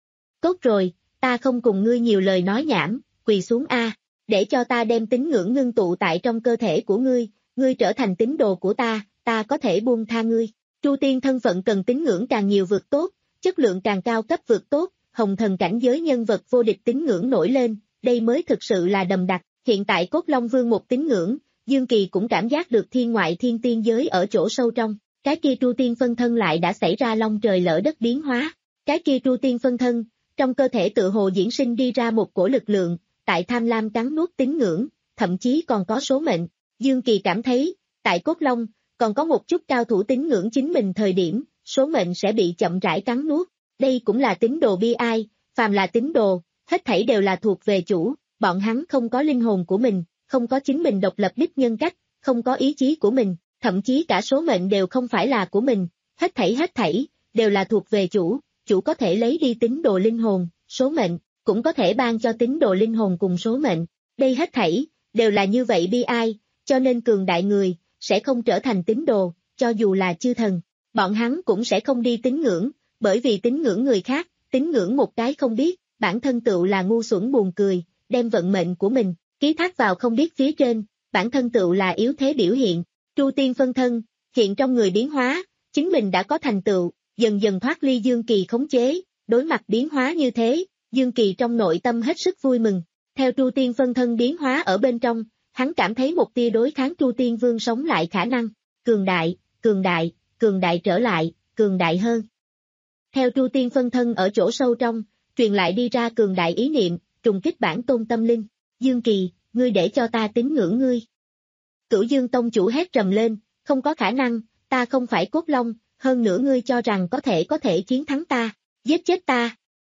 Tốt rồi, ta không cùng ngươi nhiều lời nói nhảm, quỳ xuống a, để cho ta đem tín ngưỡng ngưng tụ tại trong cơ thể của ngươi, ngươi trở thành tín đồ của ta, ta có thể buông tha ngươi. Tru Tiên thân phận cần tín ngưỡng càng nhiều vượt tốt, chất lượng càng cao cấp vượt tốt, hồng thần cảnh giới nhân vật vô địch tín ngưỡng nổi lên, đây mới thực sự là đầm đặc. Hiện tại Cốt Long Vương một tín ngưỡng, Dương Kỳ cũng cảm giác được thiên ngoại thiên tiên giới ở chỗ sâu trong, cái kia Tru Tiên phân thân lại đã xảy ra long trời lỡ đất biến hóa, cái kia Tru Tiên phân thân, trong cơ thể tự hồ diễn sinh đi ra một cổ lực lượng, tại tham lam cắn nuốt tín ngưỡng, thậm chí còn có số mệnh. Dương Kỳ cảm thấy, tại Cốt Long, còn có một chút cao thủ tín ngưỡng chính mình thời điểm, số mệnh sẽ bị chậm rãi cắn nuốt. Đây cũng là tín đồ bi ai, phàm là tín đồ, hết thảy đều là thuộc về chủ, bọn hắn không có linh hồn của mình, không có chính mình độc lập đích nhân cách, không có ý chí của mình, thậm chí cả số mệnh đều không phải là của mình, hết thảy hết thảy, đều là thuộc về chủ, chủ có thể lấy đi tín đồ linh hồn, số mệnh, cũng có thể ban cho tín đồ linh hồn cùng số mệnh. Đây hết thảy, đều là như vậy bi ai, cho nên cường đại người, sẽ không trở thành tín đồ, cho dù là chư thần, bọn hắn cũng sẽ không đi tín ngưỡng, bởi vì tín ngưỡng người khác, tín ngưỡng một cái không biết, bản thân tựu là ngu xuẩn buồn cười, đem vận mệnh của mình, ký thác vào không biết phía trên, bản thân tựu là yếu thế biểu hiện. Tru Tiên phân thân, hiện trong người biến hóa, chính mình đã có thành tựu, dần dần thoát ly Dương Kỳ khống chế, đối mặt biến hóa như thế, Dương Kỳ trong nội tâm hết sức vui mừng. Theo Tru Tiên phân thân biến hóa ở bên trong, hắn cảm thấy một tia đối kháng Tru Tiên Vương sống lại khả năng, cường đại, cường đại, cường đại trở lại, cường đại hơn. Theo Tru Tiên phân thân ở chỗ sâu trong, truyền lại đi ra cường đại ý niệm, trùng kích bản tôn tâm linh. Dương Kỳ, ngươi để cho ta tín ngưỡng ngươi. Cửu Dương Tông chủ hét trầm lên, không có khả năng, ta không phải cốt long, hơn nữa ngươi cho rằng có thể có thể chiến thắng ta, giết chết ta.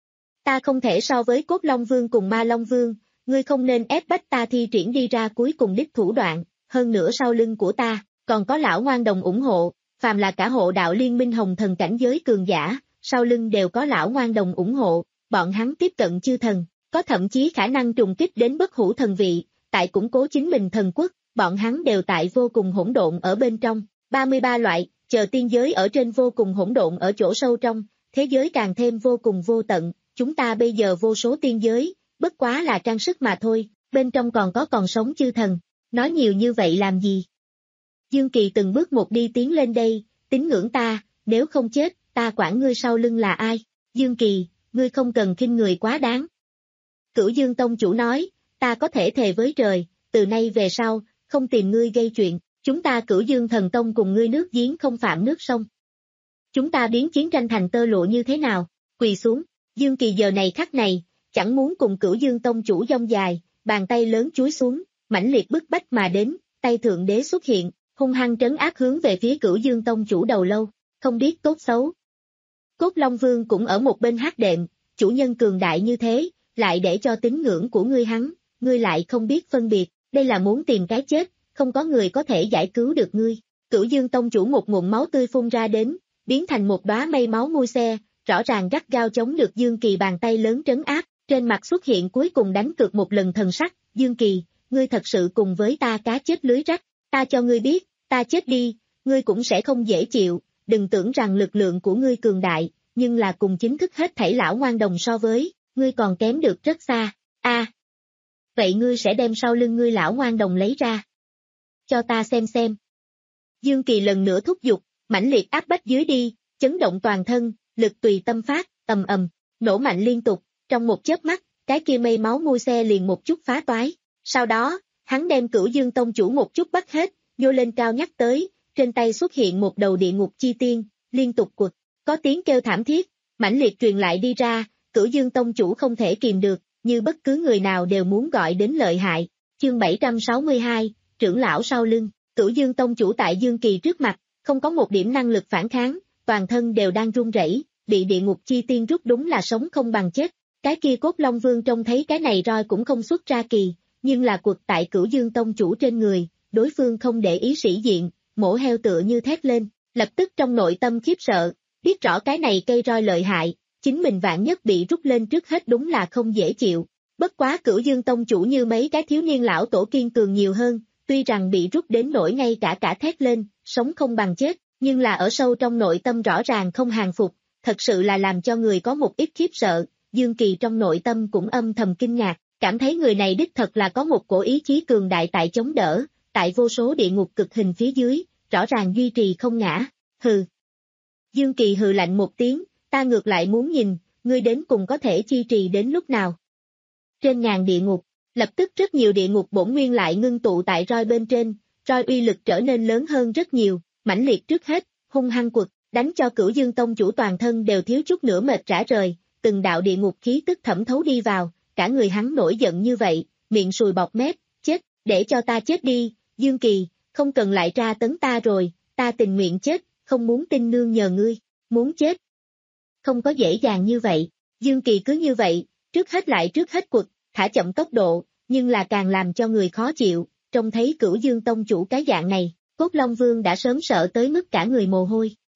Ta không thể so với cốt long vương cùng ma long vương, ngươi không nên ép bách ta thi triển đi ra cuối cùng đích thủ đoạn, hơn nữa sau lưng của ta, còn có lão ngoan đồng ủng hộ, phàm là cả hộ đạo liên minh hồng thần cảnh giới cường giả, sau lưng đều có lão ngoan đồng ủng hộ, bọn hắn tiếp cận chư thần, có thậm chí khả năng trùng kích đến bất hủ thần vị, tại củng cố chính mình thần quốc, bọn hắn đều tại vô cùng hỗn độn ở bên trong, ba mươi ba loại, chờ tiên giới ở trên vô cùng hỗn độn ở chỗ sâu trong, thế giới càng thêm vô cùng vô tận, chúng ta bây giờ vô số tiên giới, bất quá là trang sức mà thôi, bên trong còn có còn sống chư thần, nói nhiều như vậy làm gì? Dương Kỳ từng bước một đi tiến lên đây, tín ngưỡng ta, nếu không chết, ta quản ngươi sau lưng là ai? Dương Kỳ, ngươi không cần khinh người quá đáng. Cửu Dương Tông chủ nói, ta có thể thề với trời, từ nay về sau, không tìm ngươi gây chuyện, chúng ta Cửu Dương Thần Tông cùng ngươi nước giếng không phạm nước sông. Chúng ta biến chiến tranh thành tơ lụa như thế nào? Quỳ xuống, Dương Kỳ giờ này khắc này, chẳng muốn cùng Cửu Dương Tông chủ dông dài, bàn tay lớn chúi xuống, mãnh liệt bức bách mà đến, tay thượng đế xuất hiện, hung hăng trấn áp hướng về phía Cửu Dương Tông chủ đầu lâu, không biết tốt xấu. Cốt Long Vương cũng ở một bên hát đệm, chủ nhân cường đại như thế, lại để cho tín ngưỡng của ngươi hắn, ngươi lại không biết phân biệt, đây là muốn tìm cái chết, không có người có thể giải cứu được ngươi. Cửu Dương Tông chủ một ngụm máu tươi phun ra đến, biến thành một đóa mây máu mui xe, rõ ràng gắt gao chống được Dương Kỳ bàn tay lớn trấn áp, trên mặt xuất hiện cuối cùng đánh cược một lần thần sắc, Dương Kỳ, ngươi thật sự cùng với ta cá chết lưới rách, ta cho ngươi biết, ta chết đi, ngươi cũng sẽ không dễ chịu, đừng tưởng rằng lực lượng của ngươi cường đại, nhưng là cùng chính thức hết thảy lão ngoan đồng so với, ngươi còn kém được rất xa, a. À, vậy ngươi sẽ đem sau lưng ngươi lão ngoan đồng lấy ra. Cho ta xem xem. Dương Kỳ lần nữa thúc giục, mãnh liệt áp bách dưới đi, chấn động toàn thân, lực tùy tâm phát, ầm ầm, nổ mạnh liên tục, trong một chớp mắt, cái kia mây máu mui xe liền một chút phá toái. Sau đó, hắn đem Cửu Dương Tông chủ một chút bắt hết, nhô lên cao nhắc tới, trên tay xuất hiện một đầu địa ngục chi tiên, liên tục quật, có tiếng kêu thảm thiết, mãnh liệt truyền lại đi ra, Cửu Dương Tông chủ không thể kìm được, như bất cứ người nào đều muốn gọi đến lợi hại. Chương bảy trăm sáu mươi hai, trưởng lão sau lưng, Cửu Dương Tông chủ tại Dương Kỳ trước mặt, không có một điểm năng lực phản kháng, toàn thân đều đang run rẩy, bị địa ngục chi tiên rút đúng là sống không bằng chết. Cái kia Cốt Long Vương trông thấy cái này roi cũng không xuất ra kỳ, nhưng là cuộc tại Cửu Dương Tông chủ trên người, đối phương không để ý sĩ diện, mổ heo tựa như thét lên, lập tức trong nội tâm khiếp sợ, biết rõ cái này cây roi lợi hại, chính mình vạn nhất bị rút lên trước hết đúng là không dễ chịu. Bất quá Cửu Dương Tông chủ như mấy cái thiếu niên lão tổ kiên cường nhiều hơn, tuy rằng bị rút đến nỗi ngay cả cả thét lên, sống không bằng chết, nhưng là ở sâu trong nội tâm rõ ràng không hàng phục, thật sự là làm cho người có một ít khiếp sợ. Dương Kỳ trong nội tâm cũng âm thầm kinh ngạc, cảm thấy người này đích thật là có một cổ ý chí cường đại tại chống đỡ, tại vô số địa ngục cực hình phía dưới, rõ ràng duy trì không ngã, hừ. Dương Kỳ hừ lạnh một tiếng, ta ngược lại muốn nhìn, ngươi đến cùng có thể chi trì đến lúc nào. Trên ngàn địa ngục, lập tức rất nhiều địa ngục bổn nguyên lại ngưng tụ tại roi bên trên, roi uy lực trở nên lớn hơn rất nhiều, mãnh liệt trước hết, hung hăng quật, đánh cho Cửu Dương Tông chủ toàn thân đều thiếu chút nữa mệt rã rời, từng đạo địa ngục khí tức thẩm thấu đi vào, cả người hắn nổi giận như vậy, miệng sùi bọt mép, chết, để cho ta chết đi, Dương Kỳ, không cần lại tra tấn ta rồi, ta tình nguyện chết, không muốn tin nương nhờ ngươi, muốn chết. Không có dễ dàng như vậy, Dương Kỳ cứ như vậy, trước hết lại trước hết quật, thả chậm tốc độ, nhưng là càng làm cho người khó chịu, trông thấy Cửu Dương Tông chủ cái dạng này, Cốt Long Vương đã sớm sợ tới mức cả người mồ hôi,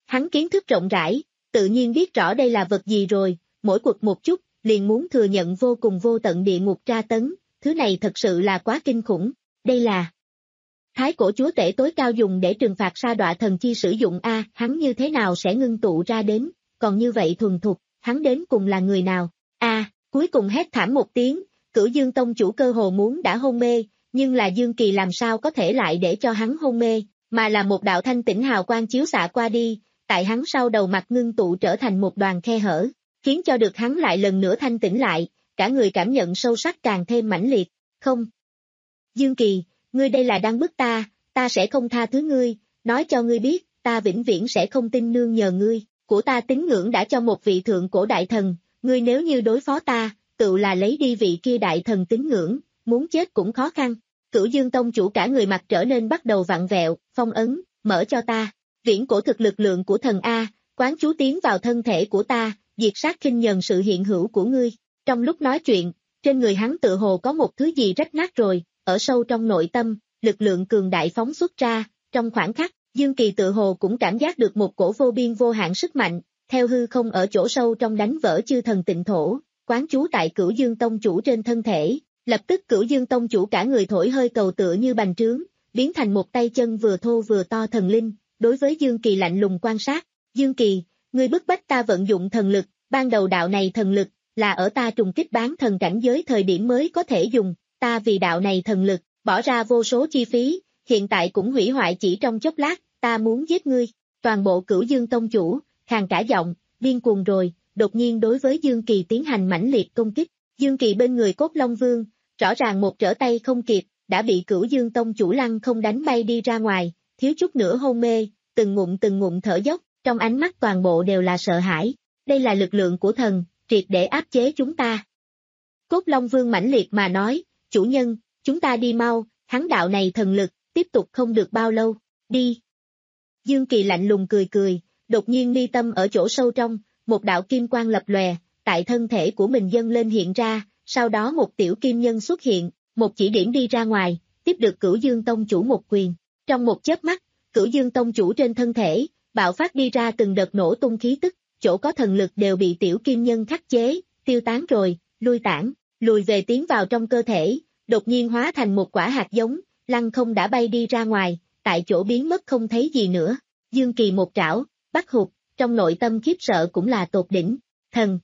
Hắn kiến thức rộng rãi, tự nhiên biết rõ đây là vật gì rồi, mỗi quật một chút, liền muốn thừa nhận vô cùng vô tận địa ngục tra tấn, thứ này thật sự là quá kinh khủng, đây là Thái cổ chúa tể tối cao dùng để trừng phạt sa đọa thần chi sử dụng a, hắn như thế nào sẽ ngưng tụ ra đến, còn như vậy thuần thục, hắn đến cùng là người nào, a, cuối cùng hét thảm một tiếng, Cửu Dương tông chủ cơ hồ muốn đã hôn mê, nhưng là Dương Kỳ làm sao có thể lại để cho hắn hôn mê, mà là một đạo thanh tĩnh hào quang chiếu xạ qua đi, tại hắn sau đầu mặt ngưng tụ trở thành một đoàn khe hở, khiến cho được hắn lại lần nữa thanh tĩnh lại, cả người cảm nhận sâu sắc càng thêm mãnh liệt, không. Dương Kỳ, ngươi đây là đang bức ta, ta sẽ không tha thứ ngươi, nói cho ngươi biết, ta vĩnh viễn sẽ không tin nương nhờ ngươi, của ta tín ngưỡng đã cho một vị thượng cổ đại thần, ngươi nếu như đối phó ta, tự là lấy đi vị kia đại thần tín ngưỡng, muốn chết cũng khó khăn. Cửu Dương tông chủ cả người mặt trở nên bắt đầu vặn vẹo, phong ấn, mở cho ta, viễn cổ thực lực lượng của thần A, quán chú tiến vào thân thể của ta, diệt sát khinh nhờn sự hiện hữu của ngươi. Trong lúc nói chuyện, trên người hắn tự hồ có một thứ gì rách nát rồi, ở sâu trong nội tâm, lực lượng cường đại phóng xuất ra, trong khoảnh khắc, Dương Kỳ tự hồ cũng cảm giác được một cổ vô biên vô hạn sức mạnh, theo hư không ở chỗ sâu trong đánh vỡ chư thần tịnh thổ, quán chú tại Cửu Dương tông chủ trên thân thể. Lập tức Cửu Dương tông chủ cả người thổi hơi cầu tựa như bành trướng, biến thành một tay chân vừa thô vừa to thần linh, đối với Dương Kỳ lạnh lùng quan sát. Dương Kỳ, ngươi bức bách ta vận dụng thần lực, ban đầu đạo này thần lực, là ở ta trùng kích bán thần cảnh giới thời điểm mới có thể dùng, ta vì đạo này thần lực, bỏ ra vô số chi phí, hiện tại cũng hủy hoại chỉ trong chốc lát, ta muốn giết ngươi. Toàn bộ Cửu Dương tông chủ, khàn cả giọng, điên cuồng rồi, đột nhiên đối với Dương Kỳ tiến hành mãnh liệt công kích. Dương Kỳ bên người Cốt Long Vương, rõ ràng một trở tay không kịp, đã bị Cửu Dương tông chủ lăng không đánh bay đi ra ngoài, thiếu chút nữa hôn mê, từng ngụm từng ngụm thở dốc, trong ánh mắt toàn bộ đều là sợ hãi. Đây là lực lượng của thần, triệt để áp chế chúng ta. Cốt Long Vương mãnh liệt mà nói, chủ nhân, chúng ta đi mau, hắn đạo này thần lực, tiếp tục không được bao lâu, đi. Dương Kỳ lạnh lùng cười cười, đột nhiên mi tâm ở chỗ sâu trong, một đạo kim quang lập lòe, tại thân thể của mình dâng lên hiện ra, sau đó một tiểu kim nhân xuất hiện, một chỉ điểm đi ra ngoài, tiếp được Cửu Dương tông chủ một quyền. Trong một chớp mắt, Cửu Dương tông chủ trên thân thể, bạo phát đi ra từng đợt nổ tung khí tức, chỗ có thần lực đều bị tiểu kim nhân khắc chế, tiêu tán rồi, lui tản, lùi về tiến vào trong cơ thể, đột nhiên hóa thành một quả hạt giống, lăng không đã bay đi ra ngoài, tại chỗ biến mất không thấy gì nữa. Dương Kỳ một trảo, bắt hụt, trong nội tâm khiếp sợ cũng là tột đỉnh, thần.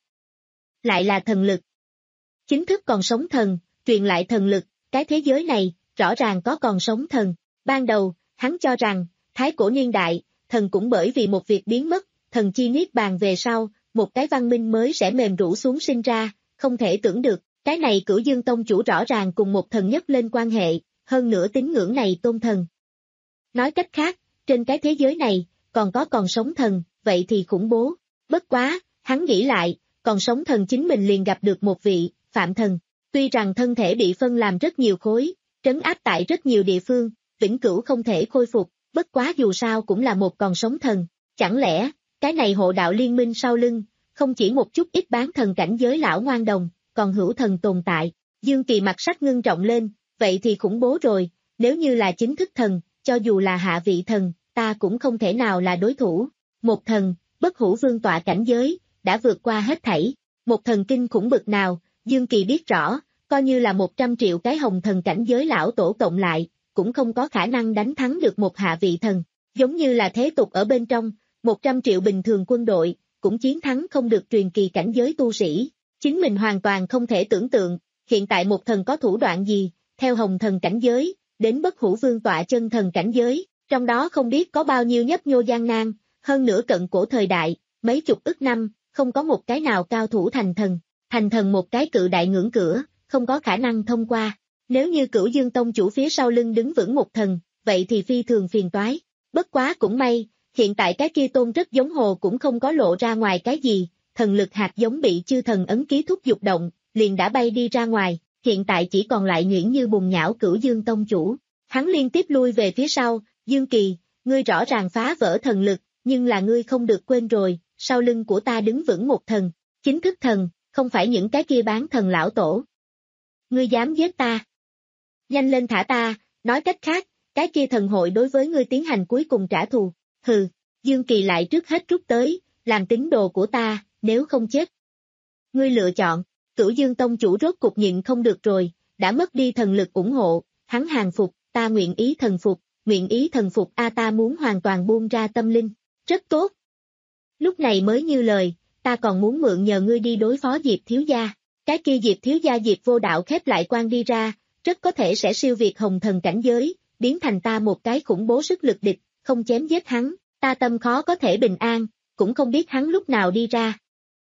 Lại là thần lực. Chính thức còn sống thần, truyền lại thần lực, cái thế giới này, rõ ràng có còn sống thần. Ban đầu, hắn cho rằng, thái cổ niên đại, thần cũng bởi vì một việc biến mất, thần chi niết bàn về sau, một cái văn minh mới sẽ mềm rũ xuống sinh ra, không thể tưởng được, cái này Cửu Dương tông chủ rõ ràng cùng một thần nhất lên quan hệ, hơn nữa tín ngưỡng này tôn thần. Nói cách khác, trên cái thế giới này, còn có còn sống thần, vậy thì khủng bố. Bất quá, hắn nghĩ lại, còn sống thần chính mình liền gặp được một vị, Phạm Thần. Tuy rằng thân thể bị phân làm rất nhiều khối, trấn áp tại rất nhiều địa phương, vĩnh cửu không thể khôi phục, bất quá dù sao cũng là một còn sống thần. Chẳng lẽ, cái này hộ đạo liên minh sau lưng, không chỉ một chút ít bán thần cảnh giới lão ngoan đồng, còn hữu thần tồn tại. Dương Kỳ mặt sắc ngưng trọng lên, vậy thì khủng bố rồi, nếu như là chính thức thần, cho dù là hạ vị thần, ta cũng không thể nào là đối thủ. Một thần, bất hủ vương tọa cảnh giới, đã vượt qua hết thảy. Một thần kinh khủng bực nào, Dương Kỳ biết rõ, coi như là một trăm triệu cái hồng thần cảnh giới lão tổ cộng lại, cũng không có khả năng đánh thắng được một hạ vị thần. Giống như là thế tục ở bên trong, một trăm triệu bình thường quân đội, cũng chiến thắng không được truyền kỳ cảnh giới tu sĩ. Chính mình hoàn toàn không thể tưởng tượng, hiện tại một thần có thủ đoạn gì, theo hồng thần cảnh giới, đến bất hủ vương tọa chân thần cảnh giới, trong đó không biết có bao nhiêu nhấp nhô gian nan, hơn nữa cận cổ thời đại, mấy chục ức năm, không có một cái nào cao thủ thành thần, thành thần một cái cự đại ngưỡng cửa, không có khả năng thông qua. Nếu như Cửu Dương tông chủ phía sau lưng đứng vững một thần, vậy thì phi thường phiền toái. Bất quá cũng may, hiện tại cái kia tôn rất giống hồ cũng không có lộ ra ngoài cái gì, thần lực hạt giống bị chư thần ấn ký thúc dục động, liền đã bay đi ra ngoài, hiện tại chỉ còn lại nhuyễn như bùn nhão Cửu Dương tông chủ. Hắn liên tiếp lui về phía sau, Dương Kỳ, ngươi rõ ràng phá vỡ thần lực, nhưng là ngươi không được quên rồi, sau lưng của ta đứng vững một thần, chính thức thần, không phải những cái kia bán thần lão tổ. Ngươi dám giết ta? Nhanh lên thả ta, nói cách khác, cái kia thần hội đối với ngươi tiến hành cuối cùng trả thù. Hừ, Dương Kỳ lại trước hết rút tới, làm tín đồ của ta, nếu không chết. Ngươi lựa chọn, Cửu Dương Tông chủ rốt cục nhịn không được rồi, đã mất đi thần lực ủng hộ, hắn hàng phục, ta nguyện ý thần phục, nguyện ý thần phục a ta muốn hoàn toàn buông ra tâm linh, rất tốt. Lúc này mới như lời, ta còn muốn mượn nhờ ngươi đi đối phó Diệp thiếu gia, cái kia Diệp thiếu gia Diệp vô đạo khép lại quan đi ra, rất có thể sẽ siêu việt hồng thần cảnh giới, biến thành ta một cái khủng bố sức lực địch, không chém giết hắn, ta tâm khó có thể bình an, cũng không biết hắn lúc nào đi ra.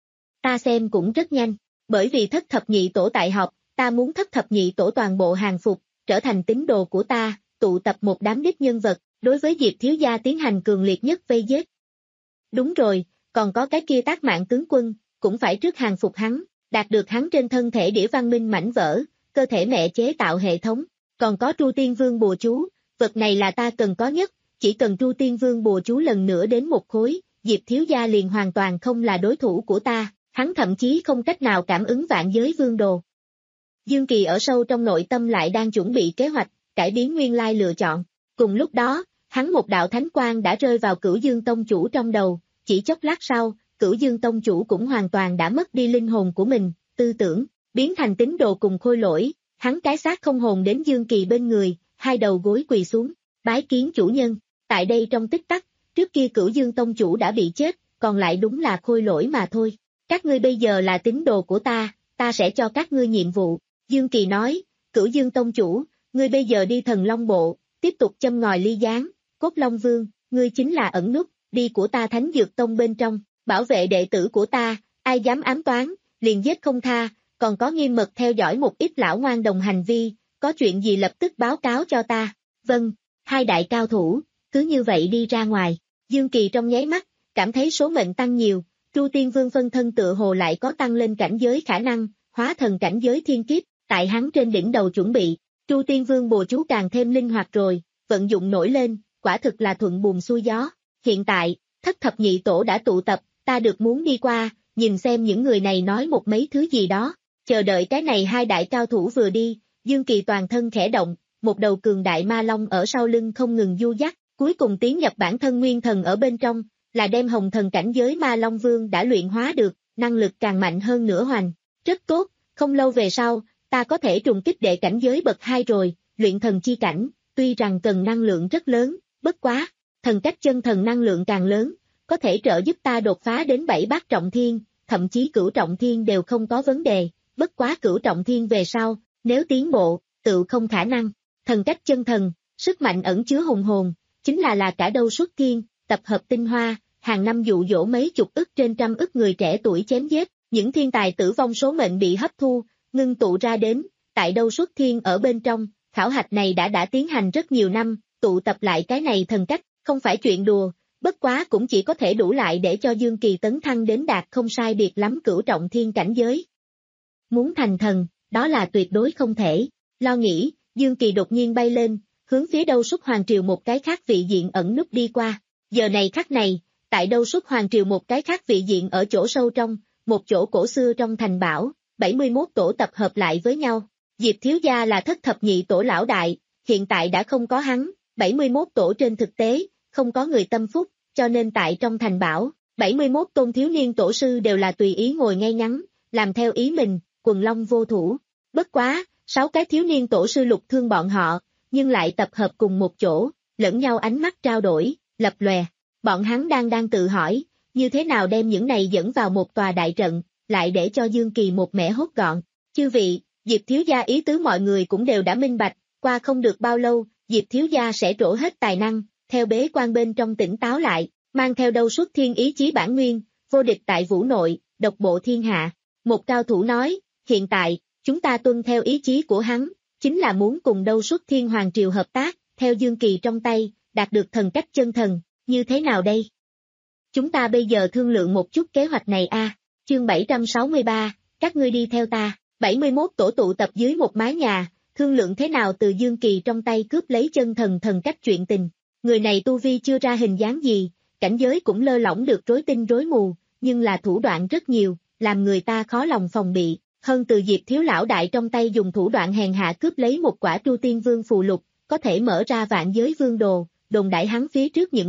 Ta xem cũng rất nhanh, bởi vì thất thập nhị tổ tại họp, ta muốn thất thập nhị tổ toàn bộ hàng phục, trở thành tín đồ của ta, tụ tập một đám đích nhân vật, đối với Diệp thiếu gia tiến hành cường liệt nhất vây giết. Đúng rồi, còn có cái kia Tác Mạng tướng quân, cũng phải trước hàng phục hắn, đạt được hắn trên thân thể đĩa văn minh mảnh vỡ, cơ thể mẹ chế tạo hệ thống, còn có Tru Tiên Vương bùa chú, vật này là ta cần có nhất, chỉ cần Tru Tiên Vương bùa chú lần nữa đến một khối, Diệp thiếu gia liền hoàn toàn không là đối thủ của ta, hắn thậm chí không cách nào cảm ứng vạn giới vương đồ. Dương Kỳ ở sâu trong nội tâm lại đang chuẩn bị kế hoạch, cải biến nguyên lai lựa chọn, cùng lúc đó, hắn một đạo thánh quang đã rơi vào Cửu Dương Tông chủ trong đầu, chỉ chốc lát sau, Cửu Dương Tông chủ cũng hoàn toàn đã mất đi linh hồn của mình, tư tưởng, biến thành tín đồ cùng khôi lỗi, hắn cái xác không hồn đến Dương Kỳ bên người, hai đầu gối quỳ xuống, bái kiến chủ nhân, tại đây trong tích tắc, trước kia Cửu Dương Tông chủ đã bị chết, còn lại đúng là khôi lỗi mà thôi, các ngươi bây giờ là tín đồ của ta, ta sẽ cho các ngươi nhiệm vụ, Dương Kỳ nói, Cửu Dương Tông chủ, ngươi bây giờ đi Thần Long Bộ, tiếp tục châm ngòi ly gián, Cốt Long Vương, ngươi chính là ẩn nút, đi của ta Thánh Dược Tông bên trong, bảo vệ đệ tử của ta, ai dám ám toán, liền giết không tha, còn có nghiêm mật theo dõi một ít lão ngoan đồng hành vi, có chuyện gì lập tức báo cáo cho ta, vâng, hai đại cao thủ, cứ như vậy đi ra ngoài, Dương Kỳ trong nháy mắt, cảm thấy số mệnh tăng nhiều, Tru Tiên Vương phân thân tựa hồ lại có tăng lên cảnh giới khả năng, hóa thần cảnh giới thiên kiếp, tại hắn trên đỉnh đầu chuẩn bị, Tru Tiên Vương bùa chú càng thêm linh hoạt rồi, vận dụng nổi lên, quả thực là thuận buồm xuôi gió. Hiện tại, thất thập nhị tổ đã tụ tập, ta được muốn đi qua, nhìn xem những người này nói một mấy thứ gì đó, chờ đợi cái này hai đại cao thủ vừa đi, Dương Kỳ toàn thân khẽ động, một đầu cường đại ma long ở sau lưng không ngừng du dắt, cuối cùng tiến nhập bản thân nguyên thần ở bên trong, là đem hồng thần cảnh giới ma long vương đã luyện hóa được, năng lực càng mạnh hơn nữa hoành, rất tốt, không lâu về sau, ta có thể trùng kích đệ cảnh giới bậc hai rồi, luyện thần chi cảnh, tuy rằng cần năng lượng rất lớn, bất quá, thần cách chân thần năng lượng càng lớn, có thể trợ giúp ta đột phá đến bảy bát trọng thiên, thậm chí cửu trọng thiên đều không có vấn đề, bất quá cửu trọng thiên về sau, nếu tiến bộ, tự không khả năng, thần cách chân thần, sức mạnh ẩn chứa hùng hồn, chính là là cả đâu xuất thiên, tập hợp tinh hoa, hàng năm dụ dỗ mấy chục ức trên trăm ức người trẻ tuổi chém giết, những thiên tài tử vong số mệnh bị hấp thu, ngưng tụ ra đến, tại đâu xuất thiên ở bên trong, khảo hạch này đã đã tiến hành rất nhiều năm, tụ tập lại cái này thần cách, không phải chuyện đùa, bất quá cũng chỉ có thể đủ lại để cho Dương Kỳ tấn thăng đến đạt không sai biệt lắm cửu trọng thiên cảnh giới. Muốn thành thần, đó là tuyệt đối không thể, lo nghĩ, Dương Kỳ đột nhiên bay lên, hướng phía đâu xuất hoàng triều một cái khác vị diện ẩn núp đi qua, giờ này khắc này, tại đâu xuất hoàng triều một cái khác vị diện ở chỗ sâu trong, một chỗ cổ xưa trong thành bảo, bảy mươi mốt tổ tập hợp lại với nhau, Diệp thiếu gia là thất thập nhị tổ lão đại, hiện tại đã không có hắn, bảy mươi mốt tổ trên thực tế, không có người tâm phúc, cho nên tại trong thành bảo, bảy mươi mốt tôn thiếu niên tổ sư đều là tùy ý ngồi ngay ngắn, làm theo ý mình, quần long vô thủ. Bất quá, sáu cái thiếu niên tổ sư lục thương bọn họ, nhưng lại tập hợp cùng một chỗ, lẫn nhau ánh mắt trao đổi, lập lòe. Bọn hắn đang đang tự hỏi, như thế nào đem những này dẫn vào một tòa đại trận, lại để cho Dương Kỳ một mẻ hốt gọn. Chư vị, Diệp thiếu gia ý tứ mọi người cũng đều đã minh bạch, qua không được bao lâu, Diệp thiếu gia sẽ trổ hết tài năng, theo bế quan bên trong tỉnh táo lại, mang theo đâu xuất thiên ý chí bản nguyên, vô địch tại vũ nội, độc bộ thiên hạ. Một cao thủ nói, hiện tại, chúng ta tuân theo ý chí của hắn, chính là muốn cùng đâu xuất thiên hoàng triều hợp tác, theo Dương Kỳ trong tay, đạt được thần cách chân thần, như thế nào đây? Chúng ta bây giờ thương lượng một chút kế hoạch này a. À. Chương bảy trăm sáu mươi ba, các ngươi đi theo ta, bảy mươi mốt tổ tụ tập dưới một mái nhà, thương lượng thế nào từ Dương Kỳ trong tay cướp lấy chân thần thần cách chuyện tình. Người này tu vi chưa ra hình dáng gì, cảnh giới cũng lơ lỏng được rối tinh rối mù, nhưng là thủ đoạn rất nhiều, làm người ta khó lòng phòng bị. Hơn từ Diệp thiếu lão đại trong tay dùng thủ đoạn hèn hạ cướp lấy một quả Tru Tiên Vương phù lục, có thể mở ra vạn giới vương đồ, đồn đại hắn phía trước những lúc,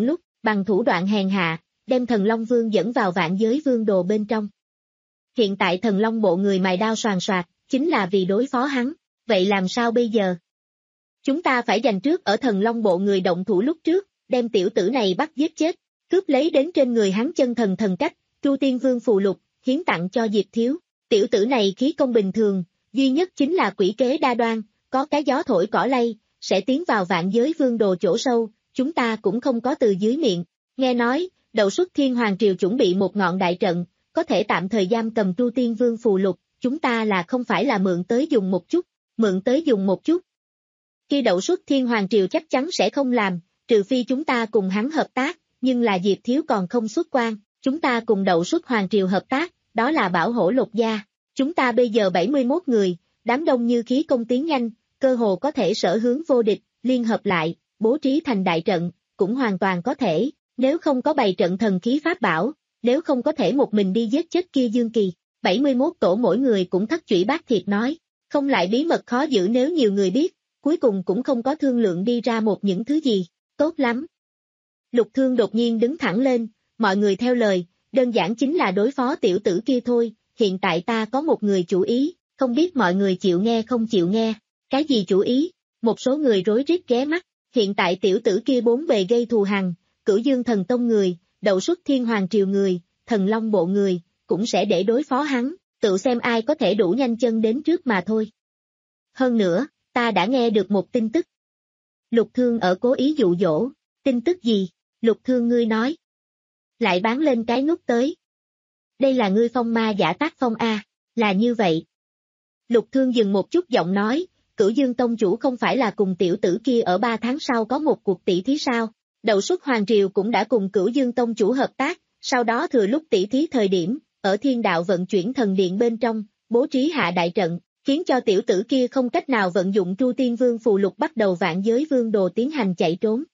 bằng thủ đoạn hèn hạ, đem Thần Long Vương dẫn vào vạn giới vương đồ bên trong. Hiện tại Thần Long bộ người mài đao soàn soạt, chính là vì đối phó hắn, vậy làm sao bây giờ? Chúng ta phải giành trước ở Thần Long bộ người động thủ lúc trước, đem tiểu tử này bắt giết chết, cướp lấy đến trên người hắn chân thần thần cách, Tru Tiên Vương phù lục, hiến tặng cho Diệp Thiếu. Tiểu tử này khí công bình thường, duy nhất chính là quỷ kế đa đoan, có cái gió thổi cỏ lay, sẽ tiến vào vạn giới vương đồ chỗ sâu, chúng ta cũng không có từ dưới miệng. Nghe nói, Đậu Xuất Thiên Hoàng Triều chuẩn bị một ngọn đại trận, có thể tạm thời giam cầm Tru Tiên Vương phù lục, chúng ta là không phải là mượn tới dùng một chút, mượn tới dùng một chút. Khi Đậu Xuất Thiên Hoàng Triều chắc chắn sẽ không làm, trừ phi chúng ta cùng hắn hợp tác, nhưng là Diệp Thiếu còn không xuất quan, chúng ta cùng Đậu Xuất Hoàng Triều hợp tác, đó là bảo hổ lục gia. Chúng ta bây giờ bảy mươi mốt người, đám đông như khí công tiến nhanh, cơ hồ có thể sở hướng vô địch, liên hợp lại, bố trí thành đại trận, cũng hoàn toàn có thể, nếu không có bày trận thần khí pháp bảo, nếu không có thể một mình đi giết chết kia Dương Kỳ. bảy mươi mốt tổ mỗi người cũng thất chủy bát thiệt nói, không lại bí mật khó giữ nếu nhiều người biết, cuối cùng cũng không có thương lượng đi ra một những thứ gì, tốt lắm. Lục Thương đột nhiên đứng thẳng lên, mọi người theo lời, đơn giản chính là đối phó tiểu tử kia thôi, hiện tại ta có một người chủ ý, không biết mọi người chịu nghe không chịu nghe, cái gì chủ ý, một số người rối rít ghé mắt, hiện tại tiểu tử kia bốn bề gây thù hằn, Cửu Dương Thần Tông người, Đậu Xuất Thiên Hoàng Triều người, Thần Long bộ người, cũng sẽ để đối phó hắn, tự xem ai có thể đủ nhanh chân đến trước mà thôi. Hơn nữa, ta đã nghe được một tin tức. Lục Thương ở cố ý dụ dỗ, tin tức gì? Lục Thương ngươi nói. Lại bán lên cái nút tới. Đây là ngươi phong ma giả tác phong A, là như vậy. Lục Thương dừng một chút giọng nói, Cửu Dương Tông chủ không phải là cùng tiểu tử kia ở ba tháng sau có một cuộc tỷ thí sao? Đậu Xuất Hoàng Triều cũng đã cùng Cửu Dương Tông chủ hợp tác, sau đó thừa lúc tỷ thí thời điểm, ở thiên đạo vận chuyển thần điện bên trong, bố trí hạ đại trận, khiến cho tiểu tử kia không cách nào vận dụng Tru Tiên Vương phù lục bắt đầu vạn giới vương đồ tiến hành chạy trốn.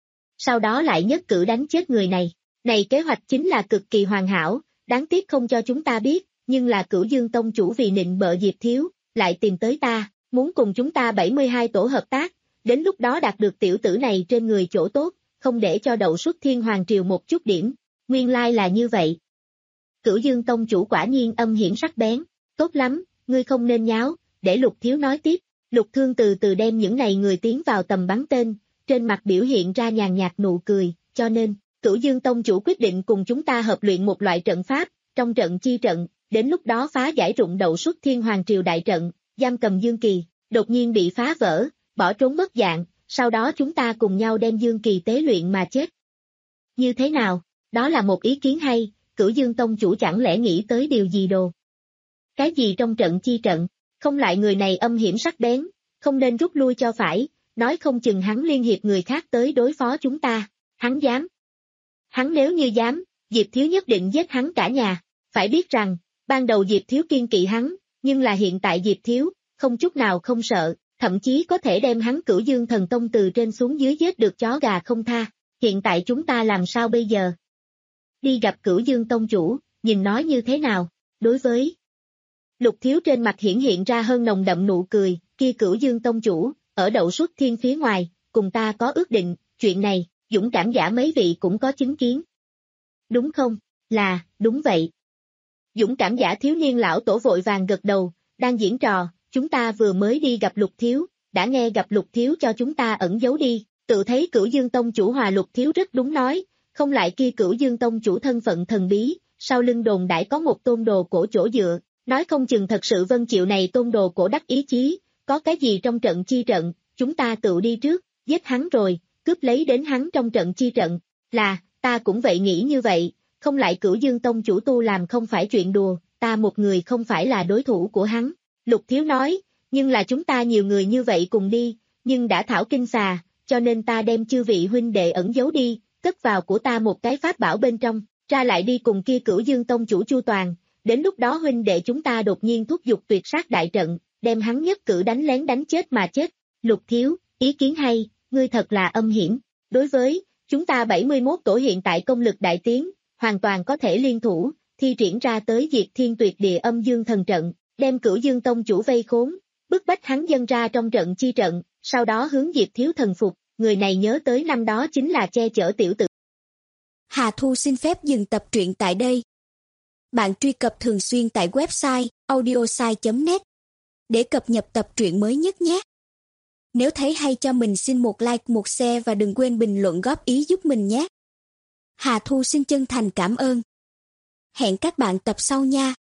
Sau đó lại nhất cử đánh chết người này. Này kế hoạch chính là cực kỳ hoàn hảo, đáng tiếc không cho chúng ta biết, nhưng là Cửu Dương Tông chủ vì nịnh bợ Diệp Thiếu, lại tìm tới ta, muốn cùng chúng ta bảy mươi hai tổ hợp tác, đến lúc đó đạt được tiểu tử này trên người chỗ tốt, không để cho Đậu Xuất Thiên Hoàng Triều một chút điểm, nguyên lai là như vậy. Cửu Dương Tông chủ quả nhiên âm hiểm sắc bén, tốt lắm, ngươi không nên nháo, để Lục Thiếu nói tiếp. Lục Thương từ từ đem những này người tiến vào tầm bắn tên, trên mặt biểu hiện ra nhàn nhạt nụ cười, cho nên, Cửu Dương Tông chủ quyết định cùng chúng ta hợp luyện một loại trận pháp, trong trận chi trận, đến lúc đó phá giải rụng Đậu Xuất Thiên Hoàng Triều đại trận, giam cầm Dương Kỳ, đột nhiên bị phá vỡ, bỏ trốn mất dạng, sau đó chúng ta cùng nhau đem Dương Kỳ tế luyện mà chết. Như thế nào? Đó là một ý kiến hay, Cửu Dương Tông chủ chẳng lẽ nghĩ tới điều gì đồ? Cái gì trong trận chi trận? Không lại người này âm hiểm sắc bén, không nên rút lui cho phải, nói không chừng hắn liên hiệp người khác tới đối phó chúng ta, hắn dám. Hắn nếu như dám, Diệp Thiếu nhất định giết hắn cả nhà, phải biết rằng, ban đầu Diệp Thiếu kiên kỵ hắn, nhưng là hiện tại Diệp Thiếu, không chút nào không sợ, thậm chí có thể đem hắn Cửu Dương Thần Tông từ trên xuống dưới giết được chó gà không tha, hiện tại chúng ta làm sao bây giờ? Đi gặp Cửu Dương Tông chủ, nhìn nói như thế nào, đối với Lục Thiếu trên mặt hiển hiện ra hơn nồng đậm nụ cười, kia Cửu Dương Tông chủ, ở Đậu Xuất Thiên phía ngoài, cùng ta có ước định, chuyện này, dũng cảm giả mấy vị cũng có chứng kiến. Đúng không? Là, đúng vậy. Dũng cảm giả thiếu niên lão tổ vội vàng gật đầu, đang diễn trò, chúng ta vừa mới đi gặp Lục Thiếu, đã nghe gặp Lục Thiếu cho chúng ta ẩn giấu đi, tự thấy Cửu Dương Tông chủ Hòa Lục Thiếu rất đúng nói, không lại kia Cửu Dương Tông chủ thân phận thần bí, sau lưng đồn đãi có một tôn đồ cổ chỗ dựa, nói không chừng thật sự vân chịu này tôn đồ cổ đắc ý chí, có cái gì trong trận chi trận, chúng ta tự đi trước, giết hắn rồi, cướp lấy đến hắn trong trận chi trận, là, ta cũng vậy nghĩ như vậy, không lại Cửu Dương Tông chủ tu làm không phải chuyện đùa, ta một người không phải là đối thủ của hắn. Lục Thiếu nói, nhưng là chúng ta nhiều người như vậy cùng đi, nhưng đã thảo kinh xà, cho nên ta đem chư vị huynh đệ ẩn giấu đi, cất vào của ta một cái pháp bảo bên trong, ra lại đi cùng kia Cửu Dương Tông chủ chu toàn, đến lúc đó huynh đệ chúng ta đột nhiên thúc giục tuyệt sát đại trận, đem hắn nhất cử đánh lén đánh chết mà chết. Lục Thiếu, ý kiến hay, ngươi thật là âm hiểm, đối với, chúng ta bảy mươi mốt tổ hiện tại công lực đại tiến, hoàn toàn có thể liên thủ, thi triển ra tới diệt thiên tuyệt địa âm dương thần trận, đem Cửu Dương Tông chủ vây khốn, bức bách hắn dâng ra trong trận chi trận, sau đó hướng Diệp Thiếu thần phục, người này nhớ tới năm đó chính là che chở tiểu tử Hà Thu xin phép dừng tập truyện tại đây. Bạn truy cập thường xuyên tại website audiosai chấm net để cập nhật tập truyện mới nhất nhé. Nếu thấy hay cho mình xin một like, một share và đừng quên bình luận góp ý giúp mình nhé. Hà Thu xin chân thành cảm ơn. Hẹn các bạn tập sau nha.